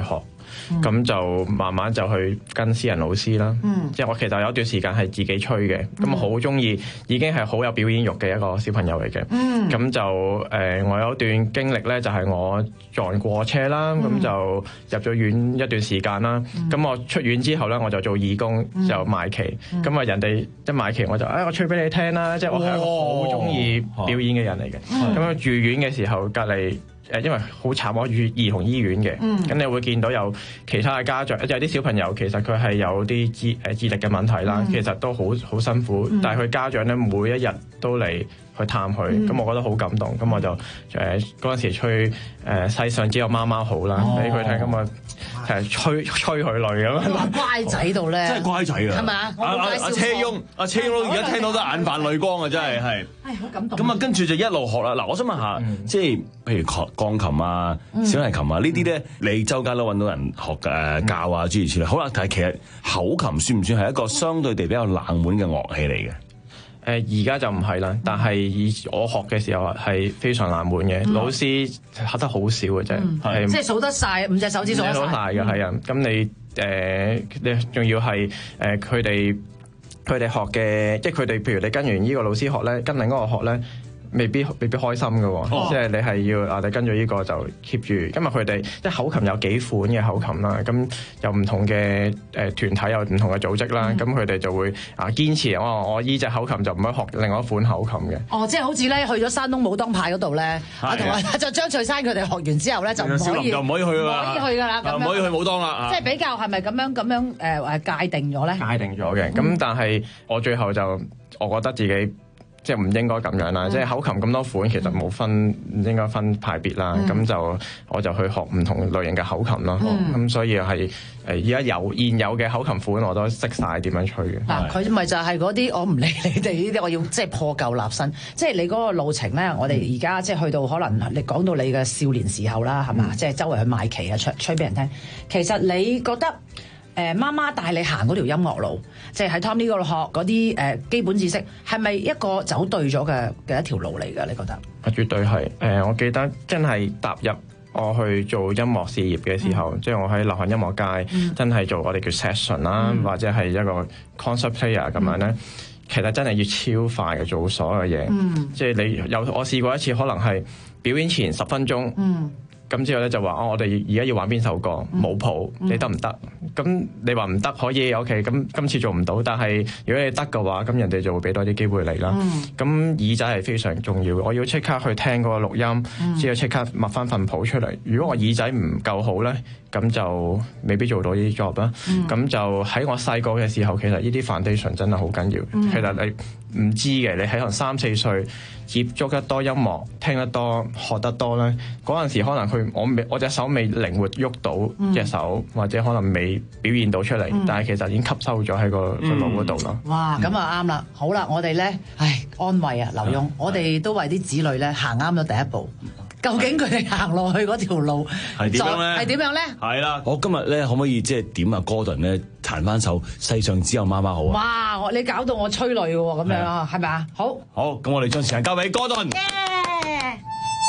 咁、嗯、就慢慢就去跟私人老師啦。嗯、即係我其實有一段時間係自己吹嘅，咁我好中意，已經係好有表演欲嘅一個小朋友嚟嘅。咁、嗯、就誒、呃，我有一段經歷咧，就係我撞過車啦，咁、嗯、就入咗院一段時間啦。咁、嗯、我出院之後咧，我就做義工，就賣旗。咁啊、嗯，人哋一賣旗，我就誒、哎，我吹俾你聽啦。即係我係一個好中意表演嘅人嚟嘅。咁啊、嗯，住院嘅時候隔離。誒，因為好慘，我住兒童醫院嘅，咁、嗯、你會見到有其他嘅家長，有啲小朋友其實佢係有啲智誒智力嘅問題啦，嗯、其實都好好辛苦，嗯、但係佢家長咧每一日都嚟去探佢，咁、嗯、我覺得好感動，咁、嗯、我就誒嗰陣時吹誒、呃、世上只有媽媽好啦，俾佢聽，咁啊誒吹吹佢淚咁樣， 乖仔到咧， 真係乖仔啊， 係咪？ 阿阿阿車翁，阿車翁而家聽到都眼泛淚光啊，真係係， 係好感動。 咁啊，跟住就一路學啦。嗱，我想問下，嗯、即係譬如鋼鋼琴啊、小提琴啊、嗯、呢啲咧，你周街都揾到人學誒教啊諸如此類。好啦，但係其實口琴算唔算係一個相對地比較冷門嘅樂器嚟嘅？ 誒而家就唔係啦，但係以我學嘅時候係非常難滿嘅，嗯、老師學得好少嘅啫，係、嗯、 是即係數得晒五隻手指數得晒嘅，係啊。咁你誒、呃、你仲要係誒佢哋佢哋學嘅，即係佢哋譬如你跟完呢個老師學咧，跟另一個學咧。未必未必開心嘅喎，哦、即係你係要啊！你跟住呢個就 keep 住，因為佢哋即係口琴有幾款嘅口琴啦，咁有唔同嘅誒團體有唔同嘅組織啦，咁佢哋就會啊堅持，哦，我依隻口琴就唔可以學另外一款口琴嘅。 哦，即係好似咧去咗山東武當派嗰度咧，啊同埋就張翠山佢哋學完之後咧就唔可以， 小林就唔可以去啦， 唔可以去㗎啦， 唔可以去武當啦。 即係比較係咪咁樣咁樣誒誒界定咗咧？ 界定咗嘅，咁、嗯、但係我最後就我覺得自己。即係唔應該咁樣啦，嗯、即係口琴咁多款，其實冇分唔應該分派別啦。咁、嗯、就我就去學唔同類型嘅口琴咯。咁、嗯、所以係誒而家有現有嘅口琴款，我都識晒點樣吹嘅。 嗱，佢咪就係嗰啲我唔理你哋呢啲，我要即係破舊立新。即係你嗰個路程咧，我哋而家即係去到可能你講到你嘅少年時候啦，係嘛？即係、嗯、周圍去賣旗啊，吹吹俾人聽。其實你覺得？誒媽媽帶你行嗰條音樂路，即係喺 Tommy 嗰度學嗰啲誒基本知識，係咪一個走對咗嘅嘅一條路嚟㗎？你覺得？ 啊，絕對係。誒、呃，我記得真係踏入我去做音樂事業嘅時候，嗯、即係我喺流行音樂界、嗯、真係做我哋叫 session 啦、嗯，或者係一個 concert player 咁樣咧，嗯、其實真係要超快嘅做所有嘢。嗯、即係你有我試過一次，可能係表演前十分鐘。嗯咁之後咧就話哦，我哋而家要玩邊首歌冇譜，你得唔得？咁你話唔得可以 OK，咁今次做唔到，但係如果你得嘅話，咁人哋就會俾多啲機會你啦。咁、嗯、耳仔係非常重要，我要即刻去聽嗰個錄音，之後即刻默翻份譜出嚟。如果我耳仔唔夠好咧，咁就未必做到呢啲 job 啦。咁、嗯、就喺我細個嘅時候，其實呢啲 foundation 真係好緊要。嗯、其實你唔知嘅，你喺可能三四歲接觸得多音樂，聽得多，學得多咧，嗰陣時可能佢我未我隻手未靈活喐到隻手，嗯、或者可能未表現到出嚟，嗯、但係其實已經吸收咗喺個個腦嗰度咯。 哇，咁啊啱啦，好啦，我哋咧，唉，安慰啊，劉墉，啊、我哋都為啲子女咧行啱咗第一步。究竟佢哋行落去嗰條路係點樣咧？ 係點樣咧？ 係啦，我今日咧可唔可以即係點啊 Gordon 咧彈翻首《世上只有媽媽好》啊？ 哇！你搞到我催淚嘅喎，咁樣啊，係咪啊？好， 好，咁我哋將時間交俾 Gordon。 Yeah!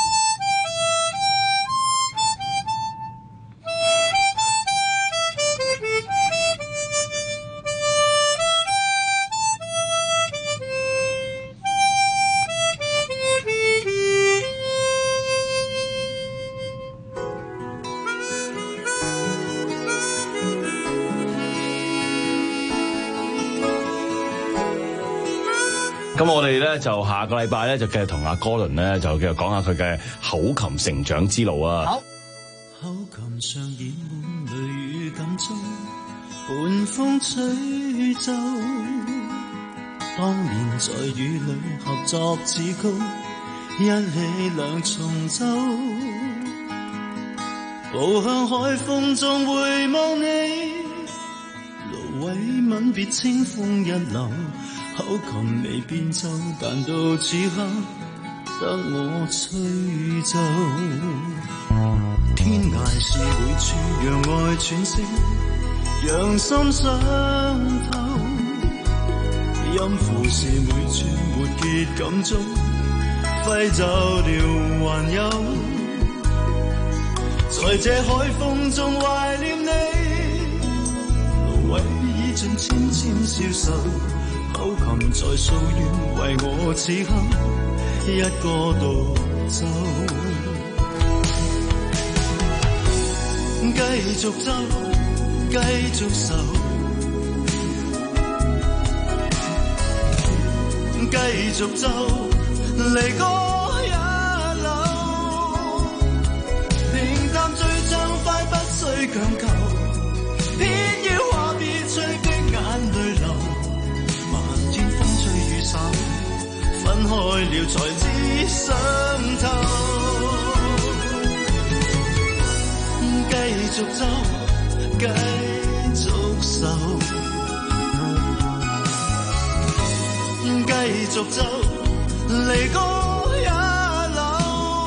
咁我哋咧就下個禮拜咧就繼續同阿 Gordon 咧就繼續講下佢嘅口琴成長之路啊！ 好， 口琴上染滿淚與感觸，伴風吹奏。當年在雨裏合作此曲，一起兩重奏。步向海風中回望你，蘆葦吻別清風一流。口琴未變奏，但到此刻得我吹奏。天涯是每處讓愛喘息，讓心傷透。音符是每處沒結感觸，揮走了還有。 在這海風中懷念你，蘆葦已盡漸漸消瘦，口琴在訴怨，為我此刻一個獨奏。繼續走，繼續愁，繼續走，離歌一流，平淡最暢快，不需強求，偏要話別催的眼淚流，漫天風吹雨灑，分開了才知想透。繼續走，繼續愁，繼續走，離歌一流，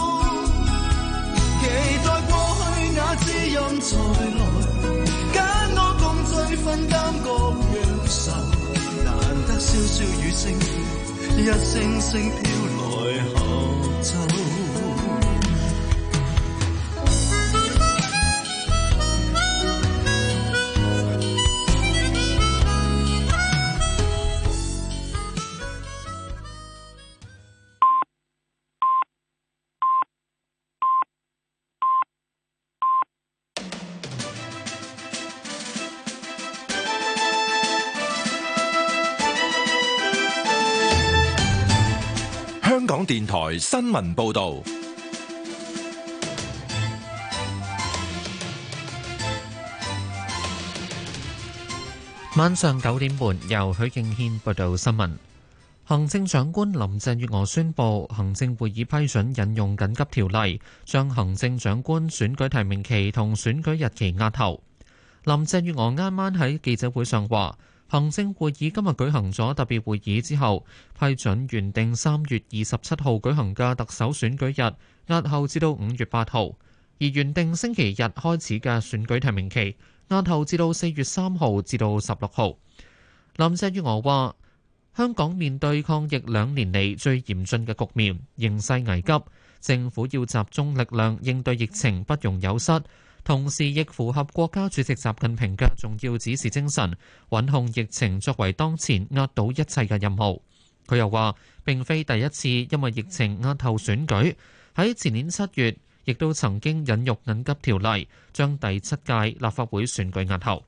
期待過去那知音再來，跟我共醉分擔各樣愁，難得瀟瀟雨聲，一聲聲飄來合奏。 香港電台新聞報道， 晚上九點半由許敬軒報道新聞。行政長官林鄭月娥宣布，行政會議批准引用緊急條例，將行政長官選舉提名期同選舉日期押後。林鄭月娥啱啱喺記者會上話，行政會議今日舉行咗特別會議之後，批准原定三月二十七號舉行嘅特首選舉日押後至到五月八號，而原定星期日開始嘅選舉提名期押後至到四月三號至到十六號。林鄭月娥話：香港面對抗疫兩年嚟最嚴峻嘅局面，形勢危急，政府要集中力量應對疫情，不容有失。同時亦符合國家主席習近平嘅重要指示精神，穩控疫情作為當前壓倒一切嘅任務。佢又話：並非第一次因為疫情押後選舉，喺前年七月亦都曾經引用緊急條例，將第七屆立法會選舉押後。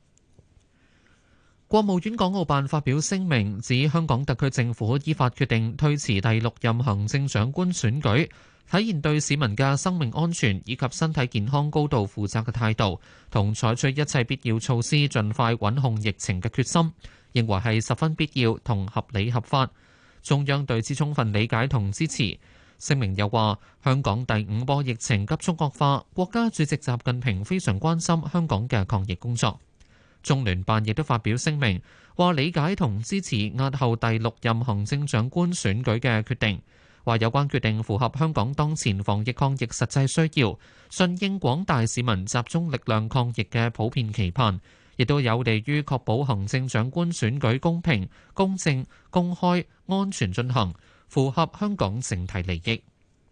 國務院港澳辦發表聲明，指香港特區政府依法決定推遲第六任行政長官選舉，體現對市民嘅生命安全以及身體健康高度負責嘅態度，同採取一切必要措施盡快穩控疫情嘅決心，認為係十分必要同合理合法。中央對此充分理解同支持。聲明又話，香港第五波疫情急速惡化，國家主席習近平非常關心香港嘅抗疫工作。中聯辦亦都發表聲明，話理解同支持押後第六任行政長官選舉嘅決定，話有關決定符合香港當前防疫抗疫實際需要，順應廣大市民集中力量抗疫嘅普遍期盼，亦都有利於確保行政長官選舉公平、公正、公開、安全進行，符合香港整體利益。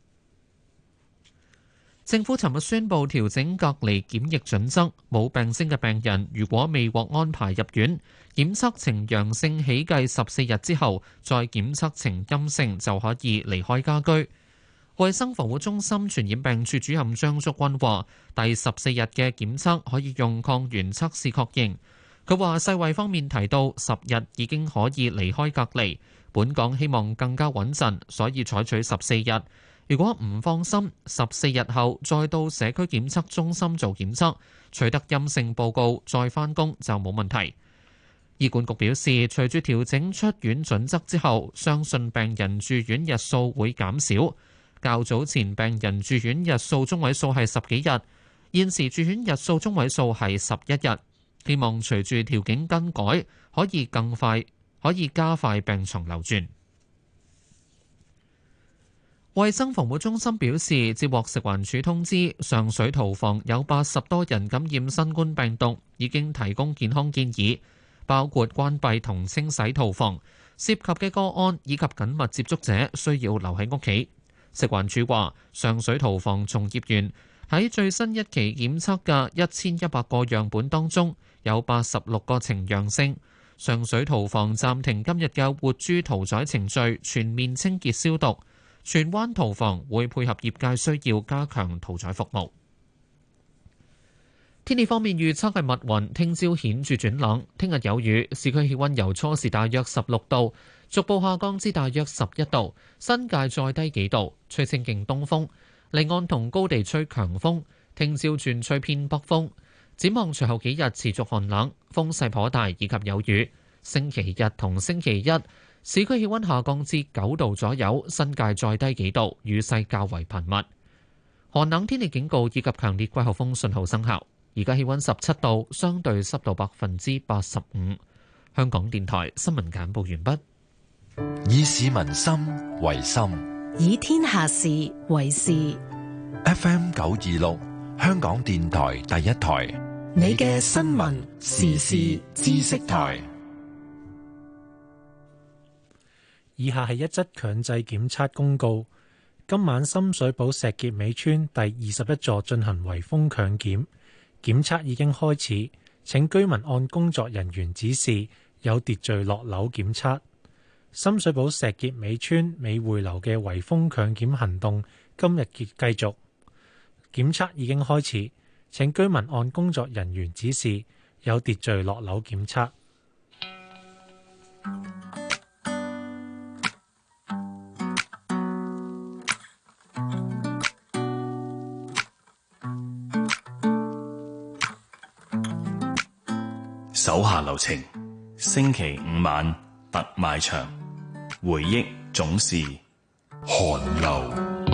政府尋日宣布調整隔離檢疫準則，冇病徵嘅病人如果未獲安排入院，檢測呈陽性起計十四日之後，再檢測呈陰性就可以離開家居。衛生防護中心傳染病處主任張竹君話：第十四日嘅檢測可以用抗原測試確認。佢話世衛方面提到十日已經可以離開隔離，本港希望更加穩陣，所以採取十四日。如果唔放心，十四日後再到社區檢測中心做檢測，取得陰性報告再返工就冇問題。醫管局表示，隨住調整出院準則之後，相信病人住院日數會減少。較早前病人住院日數中位數係十幾日，現時住院日數中位數係十一日。希望隨住調整更改，可以更快，可以加快病床流轉。衛生防護中心表示，接獲食環署通知，上水屠房有八十多人感染新冠病毒，已經提供健康建議，包括關閉同清洗屠房，涉及嘅個案以及緊密接觸者需要留喺屋企。食環署話，上水屠房從業員喺最新一期檢測嘅一千一百個樣本當中，有八十六個呈陽性。上水屠房暫停今日嘅活豬屠宰程序，全面清潔消毒。荃灣屠房會配合業界需要，加強屠宰服務。天氣方面預測係密雲，聽朝顯著轉冷，聽日有雨，市區氣溫由初時大約十六度，逐步下降至大約十一度，新界再低幾度，吹清勁東風，離岸同高地吹強風，聽朝轉吹偏北風。展望隨後幾日持續寒冷，風勢頗大以及有雨。星期日同星期一，市區氣溫下降至九度左右，新界再低幾度，雨勢較為頻密。寒冷天氣警告以及強烈季候風信號生效。而家氣溫十七度，相對濕度百分之八十五。香港電台新聞簡報完畢。 以市民心為心， 以天下事為事。 F M 九二六，香港電台第一台， 你嘅新聞時事知識台。 以下係一則強制檢測公告。今晚深水埗石硤尾村第二十一座進行圍封強檢。檢測已經開始，請居民按工作人員指示有秩序落樓檢測。深水埗石硤尾村美匯樓嘅圍封強檢行動今日繼續，檢測已經開始，請居民按工作人員指示有秩序落樓檢測。 手下留情，星期五晚特賣場，回憶總是寒流。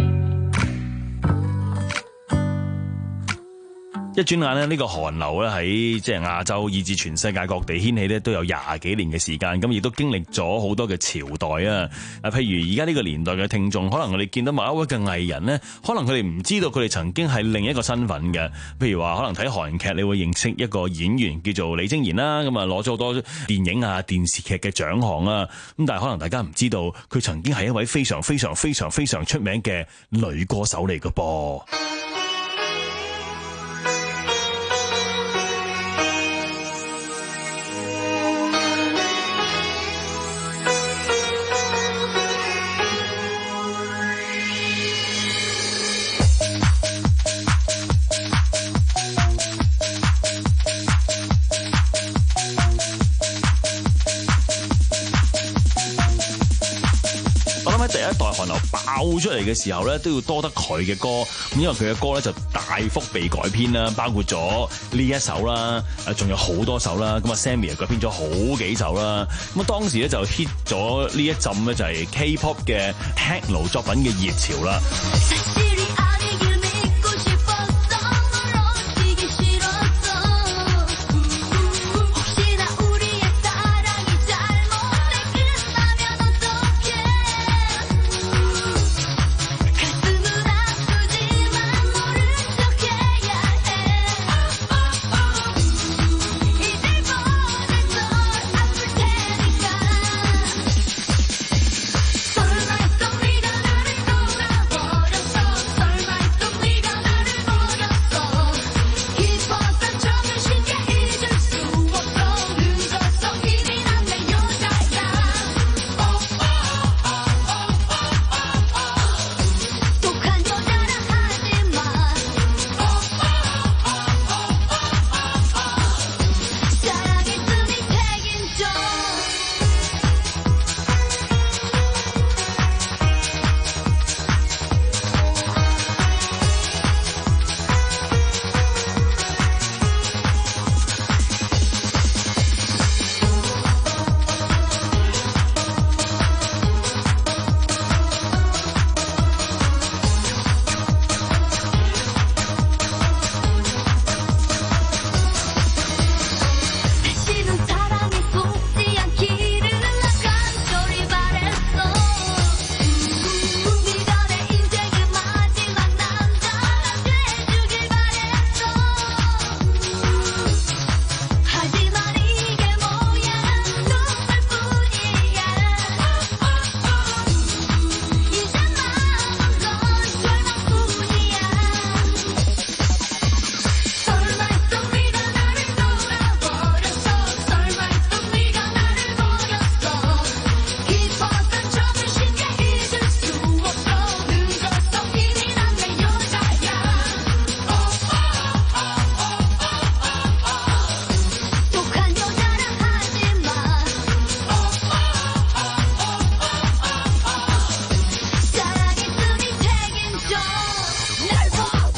一轉眼咧，呢個寒流咧喺即係亞洲以至全世界各地掀起咧，都有廿幾年嘅時間，咁亦都經歷咗好多嘅朝代啊！啊，譬如而家呢個年代嘅聽眾，可能我哋見到某一位嘅藝人呢，可能佢哋唔知道佢哋曾經係另一個身份嘅。譬如話，可能睇韓劇，你會認識一個演員叫做李貞賢啦，咁啊攞咗好多電影啊、電視劇嘅獎項啊。咁但係可能大家唔知道，佢曾經係一位非常非常非常非常出名嘅女歌手嚟嘅噃。爆出嚟嘅時候咧，都要多得佢嘅歌，咁因為佢嘅歌咧就大幅被改編啦，包括咗呢一首啦，誒仲有好多首啦，咁啊 Sammy 又改編咗好幾首啦，咁啊當時咧就 hit 咗呢一陣咧就係 K-pop 嘅 techno 作品嘅熱潮啦。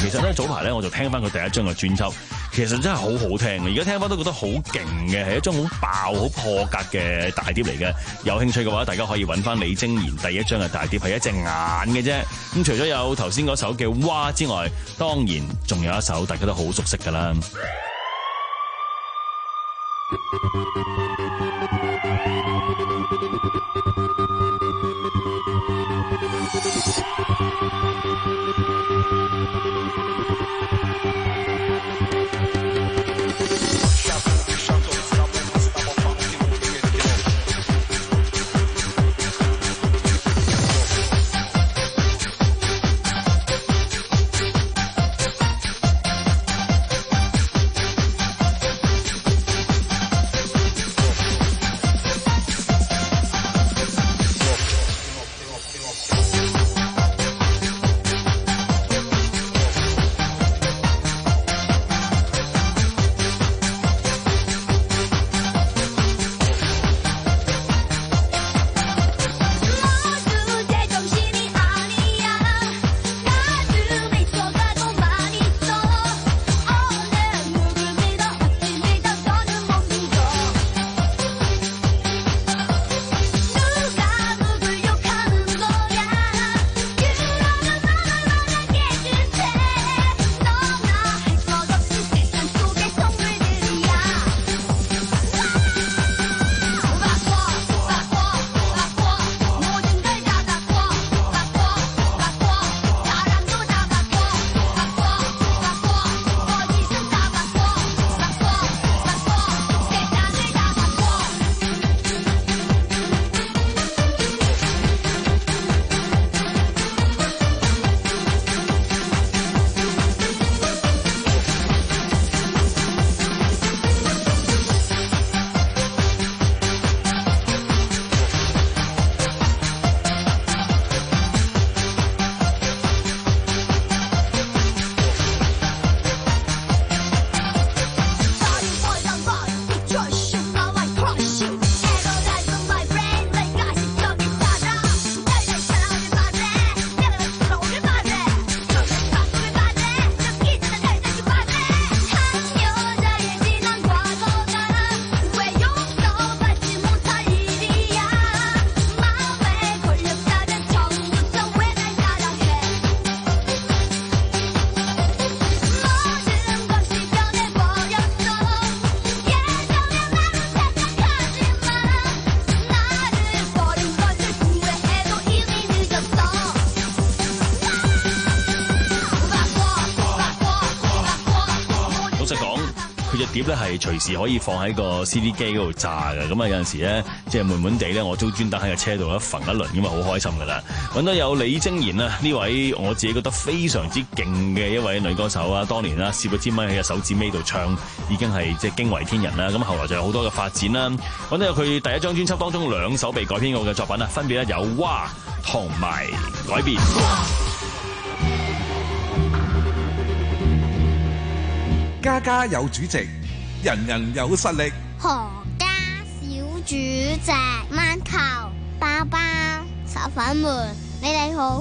其實咧早排咧我就聽翻佢第一張嘅專輯，其實真係好好聽嘅。而家聽翻都覺得好勁嘅，係一張好爆、好破格嘅大碟嚟嘅。有興趣嘅話，大家可以揾翻李貞賢第一張嘅大碟，係一隻眼嘅啫。咁除咗有頭先嗰首叫《蛙》之外，當然仲有一首大家都好熟悉㗎啦。碟咧係隨時可以放喺個 C D 機嗰度炸嘅，咁啊有陣時咧即係悶悶地咧，我都專登喺個車度一揈一輪咁啊，好開心噶啦！揾到有李貞賢啊，呢位我自己覺得非常之勁嘅一位女歌手啊，當年啦攝咗支咪喺個手指尾度唱，已經係即係驚為天人啦！咁後來就有好多嘅發展啦，揾到有佢第一張專輯當中兩首被改編過嘅作品啊，分別咧有《蛙》同埋《改變》。 家家有主席，人人有實力。 何家小主席，饅頭包包炒粉們，你哋好。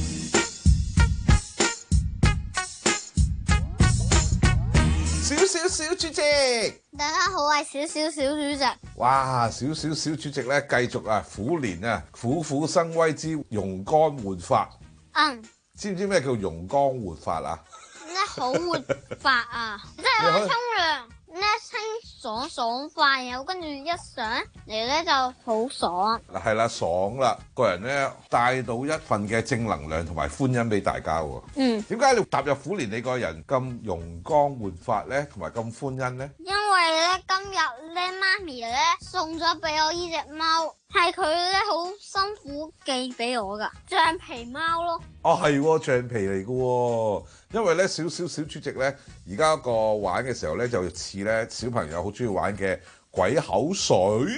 小小小主席， 大家好，我係小小小主席。 哇！小小小主席咧，繼續啊，虎年啊，虎虎生威之容光煥發。嗯。知唔知咩叫容光煥發啊？ 咧好活發啊！即係我沖涼咧清爽爽快，然後跟住一上嚟咧就好爽。 嗱係啦，爽啦，個人咧帶到一份嘅正能量同埋歡欣俾大家喎。嗯。點解你踏入虎年你個人咁容光煥發咧，同埋咁歡欣咧？因為咧今日咧媽咪咧送咗俾我呢隻貓。係佢咧好辛苦寄俾我噶橡皮貓咯。哦係橡皮嚟噶，因為咧小小小主席咧而家個玩嘅時候咧就似咧小朋友好中意玩嘅鬼口水。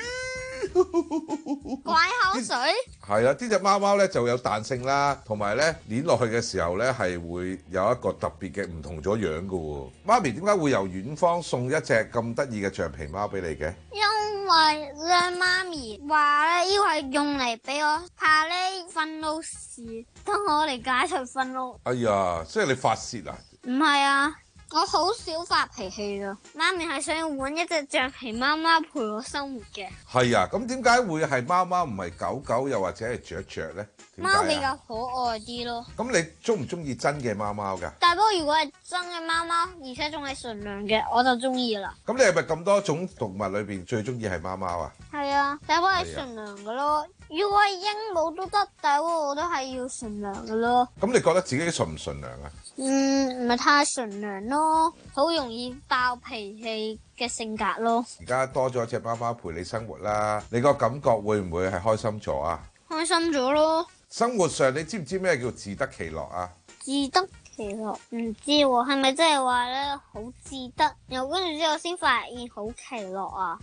鬼口水係啦，呢隻貓貓咧就有彈性啦，同埋咧捏落去嘅時候咧係會有一個特別嘅唔同咗樣噶。媽咪點解會由遠方送一隻咁得意嘅橡皮貓俾你嘅？因為為咧媽咪話咧，呢個係用嚟俾我怕咧憤怒時，等我嚟解除憤怒。 哎呀，即係你發泄啊？ 唔係啊。我好少發脾氣噶，媽咪係想要揾一隻橡皮貓貓陪我生活嘅。 係啊，咁點解會係貓貓唔係狗狗，又或者係雀雀咧？ 貓比較可愛啲咯。 咁你中唔中意真嘅貓貓㗎？ 但不過如果係真嘅貓貓，而且仲係純良嘅，我就中意啦。 咁你係咪咁多種動物裏邊最中意係貓貓啊？ 係啊，但不過係純良嘅咯。如果係鸚鵡都得，但不過我都係要純良嘅咯。 咁你覺得自己純唔純良啊？ 嗯，唔係太純良咯，好容易爆脾氣嘅性格咯。 而家多咗隻貓貓陪你生活啦，你個感覺會唔會係開心咗啊？ 開心咗咯。 生活上你知唔知咩叫自得其樂啊？ 自得其樂唔知喎，係咪即係話咧好自得，又跟住之後先發現好其樂啊？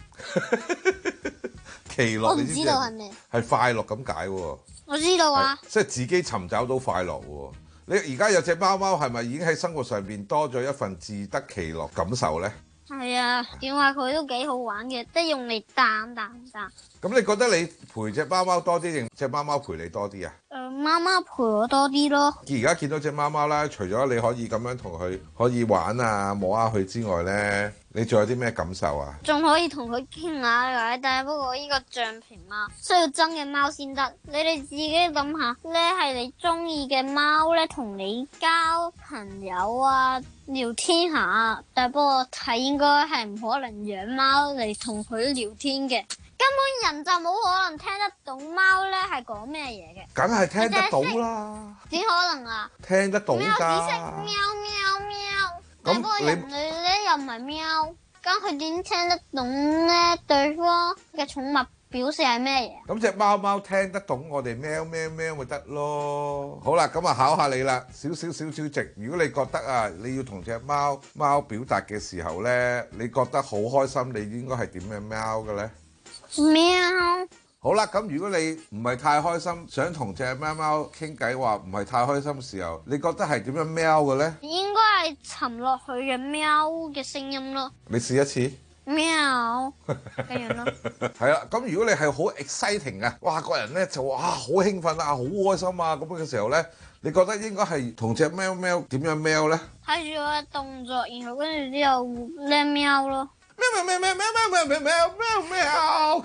其樂我唔知道係咩？係快樂咁解喎。我知道啊， 即係自己尋找到快樂喎。你而家有隻貓貓係咪已經喺生活上邊多咗一份自得其樂感受咧？係啊，點話佢都幾好玩嘅，即係用嚟彈彈彈。咁你覺得你陪隻貓貓多啲定隻貓貓陪你多啲啊？誒、呃，貓貓陪我多啲咯。而家見到隻貓貓啦，除咗你可以咁樣同佢可以玩啊摸下佢之外咧，你仲有啲咩感受啊？仲可以同佢傾下偈，但係不過呢個橡皮貓需要真嘅貓先得。你哋自己諗下咧，係你中意嘅貓咧，同你交朋友啊，聊天下，但係不過睇應該係唔可能養貓嚟同佢聊天嘅，根本人就冇可能聽得懂貓咧係講咩嘢嘅。梗係聽得到啦，點可能啊？聽得到㗎。貓只識喵喵喵，但不過人類咧又唔係喵，咁佢點聽得懂咧對方嘅寵物表示係咩嘢？咁隻貓貓聽得懂我哋喵喵喵咪得咯。好啦，咁啊考下你啦，少少少少值。如果你覺得啊，你要同隻貓貓表達嘅時候咧，你覺得好開心，你應該係點樣喵嘅咧？喵。好啦，咁如果你唔係太開心，想同隻貓貓傾偈話唔係太開心嘅時候，你覺得係點樣喵嘅咧？應該係沉落去嘅喵嘅聲音咯。你試一次。喵，咁樣咯。係啦，咁如果你係好 exciting 啊，哇個人咧就哇好興奮啊，好開心啊，咁嘅時候咧，你覺得應該係同隻喵喵點樣喵咧？睇住我嘅動作，然後跟住之後咧喵咯。喵喵喵喵喵喵喵喵喵喵。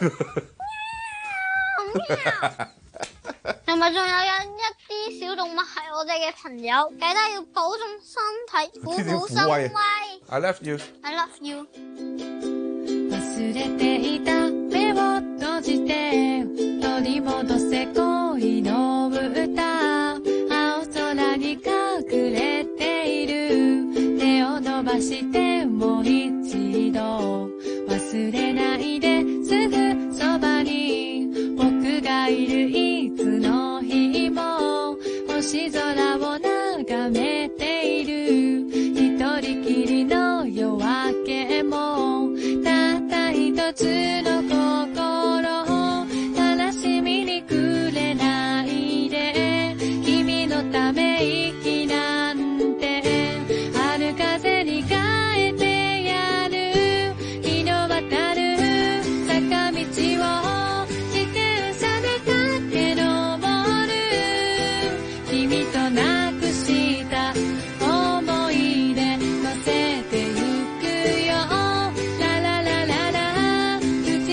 同埋仲有一啲小動物係我哋嘅朋友，記得要保重身體，虎虎生威。I love you. I love you. 忘れていた目を閉じて取り戻せ恋の歌青空に隠れている手を伸ばしてもう一度忘れないですぐそばに僕がいるいつの日も星空を眺めている一人きりの夜明けもたった一つの心悲しみにくれないで君のため息なんて春風に変えてやる日の渡る坂道を自転車で駆け上る君となくした思い出乗せてゆくよラララララ吹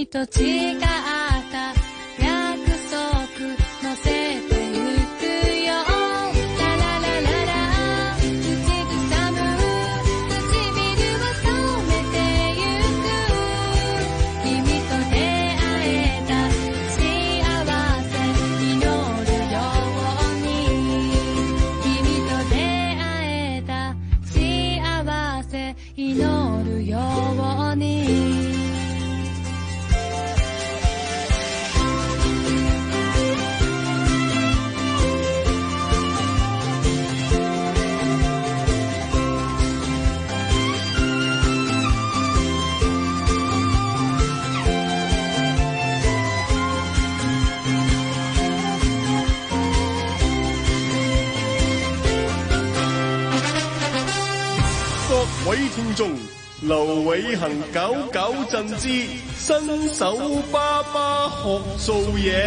君と誓った約束乗せてゆくよラララララ口ずさむ唇は染めてゆく君と出会えた幸せ祈るように君と出会えた幸せ祈るように各位聽眾，劉偉恒搞搞震之新手爸爸學做嘢。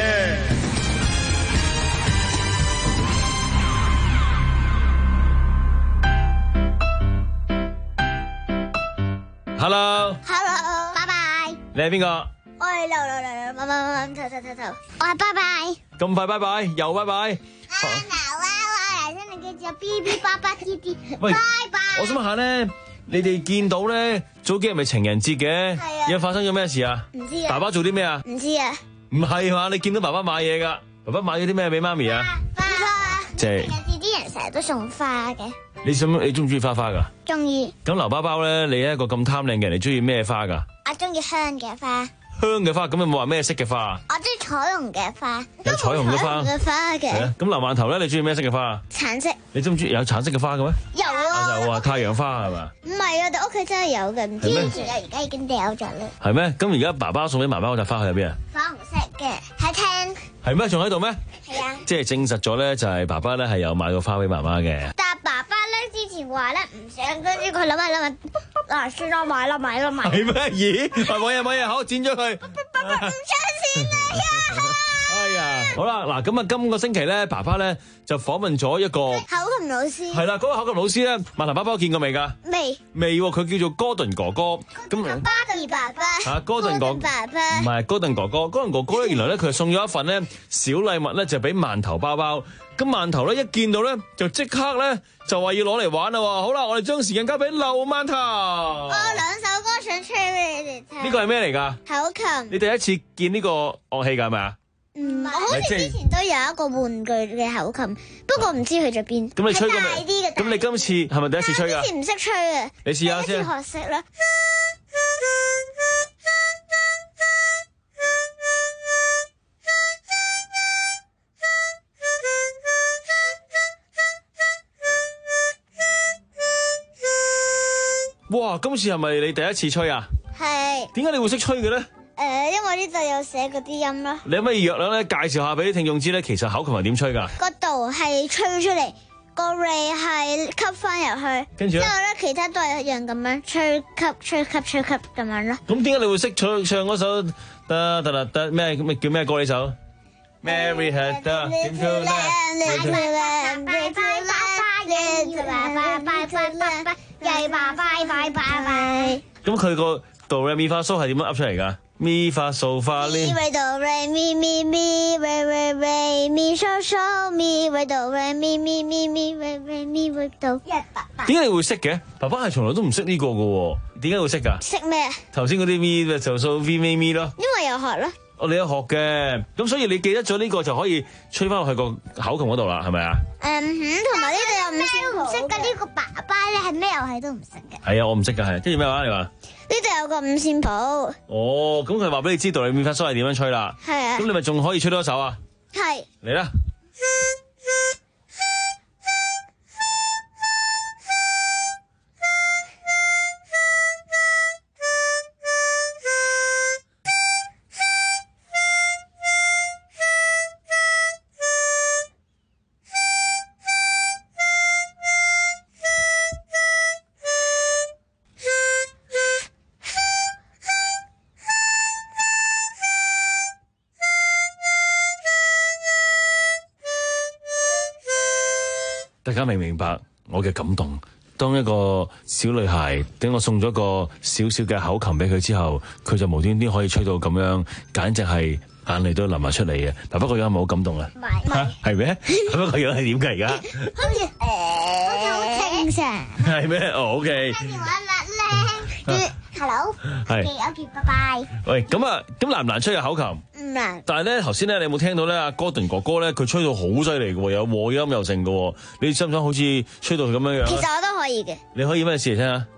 Hello， Hello， 拜拜。 你係邊個？ 我係劉劉劉劉媽媽媽頭頭頭頭。我係拜拜。 咁快拜拜，又拜拜。 嗱，我我嚟聽你叫做 B B 爸爸 T T， 喂拜拜。 我想問下咧，你哋見到咧早幾日咪情人節嘅？ 係啊。 有發生咗咩事啊？ 唔知啊。 爸爸做啲咩啊？ 唔知啊。 唔係嘛？你見到爸爸買嘢㗎？爸爸買咗啲咩俾媽咪啊？ 花。 即係情人節啲人成日都送花嘅。 你想你中唔中意花花㗎？ 中意。 咁劉包包咧，你一個咁貪靚嘅人，你中意咩花㗎？ 我中意香嘅花。 香嘅花，咁有冇話咩色嘅花啊？ 我中意彩虹嘅花。 有彩虹嘅花。 嘅花嘅。 係啊。咁劉饅頭咧，你中意咩色嘅花啊？ 橙色。 你中唔中意有橙色嘅花嘅咩？ 有啊。 有啊，太陽花係嘛？ 唔係啊，我哋屋企真係有嘅，唔知以前有，而家已經掉咗啦。 係咩？咁而家爸爸送俾媽媽嗰扎花去邊啊？ 粉紅色嘅，喺廳。 係咩？仲喺度咩？ 係啊。 即係證實咗咧，就係爸爸咧係有買過花俾媽媽嘅。 但係爸爸咧之前話咧唔想，跟住佢諗下諗下，嗱算啦，買啦買啦買。 係咩？咦？冇嘢冇嘢，好剪咗佢。 唔出線啦！ 哎呀，好啦，嗱咁啊，今個星期咧，爸爸咧就訪問咗一個口琴老師。 係啦，嗰、那個口琴老師咧，饅頭包包見過未㗎？ 未。 未喎，佢叫做哥頓哥哥。咁巴爾爸爸。 嚇，哥頓哥爸爸。 唔係哥頓哥哥，哥頓哥哥咧，原來咧佢係送咗一份咧小禮物咧，就俾饅頭包包。咁饅頭咧一見到咧，就即刻咧就話要攞嚟玩啦喎！好啦，我哋將時間交俾劉饅頭。 我有兩首歌想吹俾你哋聽。 呢個係咩嚟㗎？ 口琴。 你第一次見呢個樂器㗎係咪啊？ 唔係，我好似之前都有一個玩具嘅口琴，不過唔知去咗邊。 咁你吹過未？ 大啲嘅。 咁你今次係咪第一次吹㗎？ 之前唔識吹嘅。 你試下先。 第一次學識啦。 哇！今次係咪你第一次吹啊？ 係。 點解你會識吹嘅咧？ 誒，因為呢度有寫嗰啲音咯。 你可唔可以約兩咧介紹下俾啲聽眾知咧？其實口琴係點吹㗎？ 個度係吹出嚟，個脷係吸翻入去。 跟住咧， 之後咧，其他都係一樣咁樣吹吸、吹吸、吹吸咁樣咯。 咁點解你會識唱唱嗰首得得得得咩咩叫咩歌呢首 ？Mary had the little lamb,咁佢個哆唻咪發蘇係點樣噏出嚟㗎？咪發蘇發呢？ 咪哆唻咪咪咪咪咪咪咪蘇蘇咪咪哆唻咪咪咪咪咪咪咪咪哆。點解你會識嘅？爸爸係從來都唔識呢個㗎喎，點解會識㗎？ 識咩？ 頭先嗰啲咪咪就數 V 咪咪咯。 因為有學咯。 我哋有學嘅，咁所以你記得咗呢個就可以吹翻落去個口琴嗰度啦，係咪啊？ 誒哼，同埋呢度有五線譜。唔識㗎，呢個爸爸咧係咩遊戲都唔識嘅。 係啊，我唔識㗎，係。跟住咩話？你話？ 呢度有個五線譜。 哦，咁佢話俾你知道你咪發蘇係點樣吹啦。 係啊。 咁你咪仲可以吹多一首啊？ 係。 嚟啦！大家明唔明白我嘅感動？ 當一個小女孩，等我送咗個小小嘅口琴俾佢之後，佢就無端端可以吹到咁樣，簡直係眼淚都流埋出嚟嘅。爸爸個樣係咪好感動啊？ 唔係， 係咩？爸爸個樣係點㗎而家？ 好似誒，好似好正常。 係咩？哦，OK。 跟住我甩咧，叫 hello， 係 OK，拜拜。 喂，咁啊，咁難唔難吹嘅口琴？ 唔難。 但係咧，頭先咧，你有冇聽到咧？阿 Gordon 哥哥咧，佢吹到好犀利嘅喎，有和音又盛嘅喎。你想唔想好似吹到佢咁樣樣？ 其實我都可以嘅。 你可以咩試嚟聽下？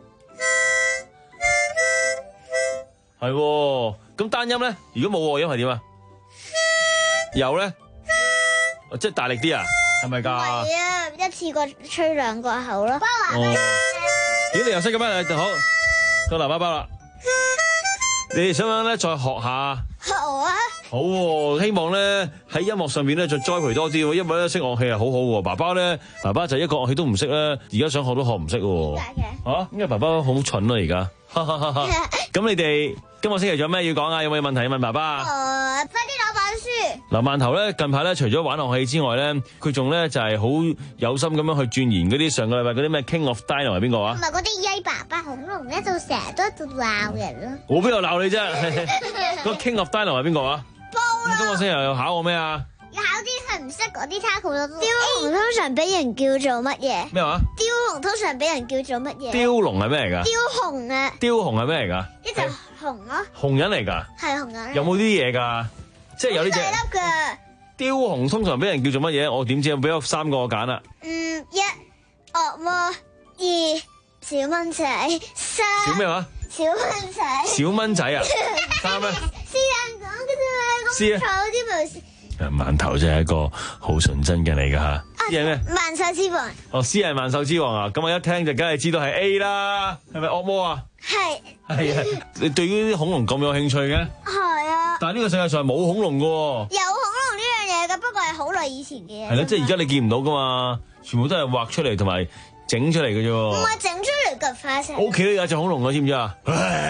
係喎，咁單音咧？如果冇和音係點啊？有咧，即係大力啲啊？係咪㗎？ 係啊，一次過吹兩個口咯。 哦，咦，你又識嘅咩？就好，到喇叭包啦。你哋想唔想咧再學下？ 學我啊！ 好喎，希望咧喺音樂上面咧再栽培多啲喎，因為咧識樂器係好好喎。爸爸咧，爸爸就一個樂器都唔識咧，而家想學都學唔識喎。 點解嘅？ 嚇，因為爸爸好蠢咯而家。咁你哋今個星期仲有咩要講啊？有冇問題問爸爸？ 誒，快啲攞本書。 嗱，饅頭咧近排咧除咗玩樂器之外咧，佢仲咧就係好有心咁樣去鑽研嗰啲上個禮拜嗰啲咩 King of Dino 係邊個啊？ 唔係嗰啲曳爸爸恐龍咧，就成日都喺度鬧人咯。 我邊度鬧你啫？個 King of Dino 係邊個啊？ 煲啦！ 今個星期又考我咩啊？ 要考啲係唔識嗰啲 tackle 咯。雕龍通常俾人叫做乜嘢？ 咩話？ 雕龍通常俾人叫做乜嘢？ 雕龍係咩嚟㗎？ 雕熊啊！ 雕熊係咩嚟㗎？ 一隻熊咯。 熊人嚟㗎？ 係熊人。 有冇啲嘢㗎？即係有呢隻。 細粒㗎。 雕熊通常俾人叫做乜嘢？我點知？俾咗三個我揀啦。 嗯，一惡魔，二小蚊仔，三小咩話？ 小蚊仔。 小蚊仔啊？三咩？ 私人講嘅啫嘛， 是啊。 咁錯啲咪。 饅頭真係一個好純真嘅嚟㗎嚇。詩係咩？ 萬獸之王。 哦，詩係萬獸之王啊！咁我一聽就梗係知道係 A 啦，係咪惡魔啊？ 係。 係啊！你對於啲恐龍咁有興趣嘅？ 係啊。 但係呢個世界上係冇恐龍㗎喎。 有恐龍呢樣嘢㗎，不過係好耐以前嘅嘢。 係啦，即係而家你見唔到㗎嘛，全部都係畫出嚟同埋整出嚟嘅啫喎。 唔係整出嚟嘅化石。 我屋企都有隻恐龍啊，知唔知啊？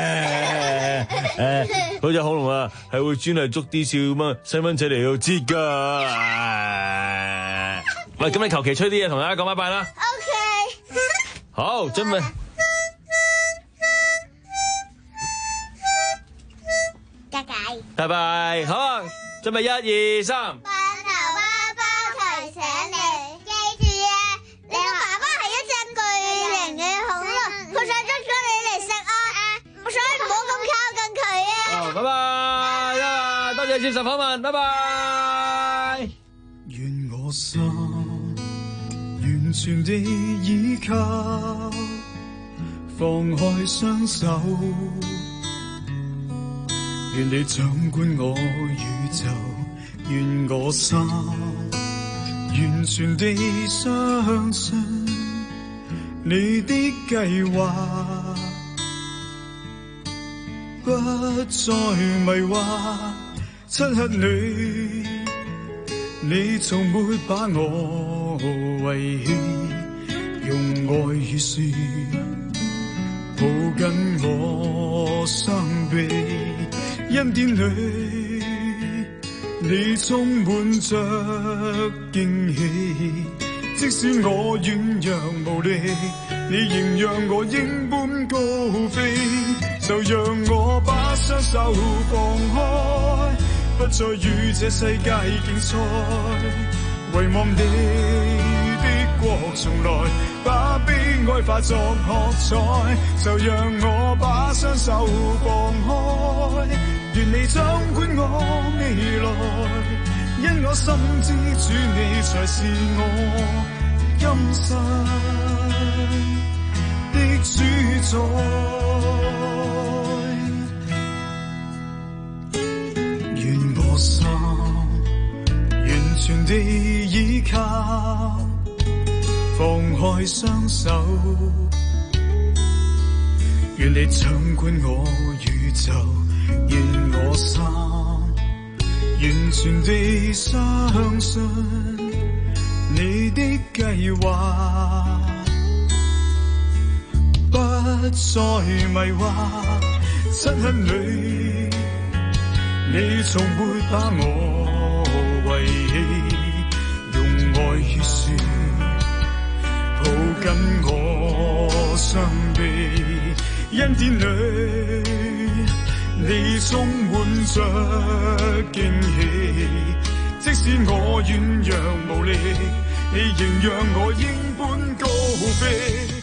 誒，嗰隻恐龍啊，係會專係捉啲小蚊細蚊仔嚟到擠㗎。喂，咁你求其吹啲嘢同大家講拜拜啦。 OK。 好，準備。 拜拜。 拜拜，好啊，準備一二三。 饅頭爸爸提醒你，記住啊，你爸爸係一隻巨型嘅恐龍，佢想捉咗你嚟食啊，所以唔好咁靠近佢啊。 好，拜拜，拜拜，多謝接受訪問，拜拜。 願我心完全地依靠，放開雙手。願你掌管我宇宙，願我心完全地相信你的計劃，不再迷惑。漆黑裏，你從沒把我遺棄，用愛與說抱緊我雙臂。恩典裏，你充滿着驚喜。即使我軟弱無力，你仍讓我鷹般高飛。就讓我把雙手放開，不再與這世界競賽。遺忘你的國從來，把悲哀化作喝彩。就讓我把雙手放開，願你掌管我未來，因我心知主你才是我今生的主宰。願我心完全地依靠，放開雙手，願你掌管我宇宙，願我心完全地相信你的計劃，不再迷惑。漆黑裏，你從沒把我遺棄，用愛與說抱緊我傷悲，恩典裏你充滿着驚喜，即使我軟弱無力，你仍讓我應般高飛。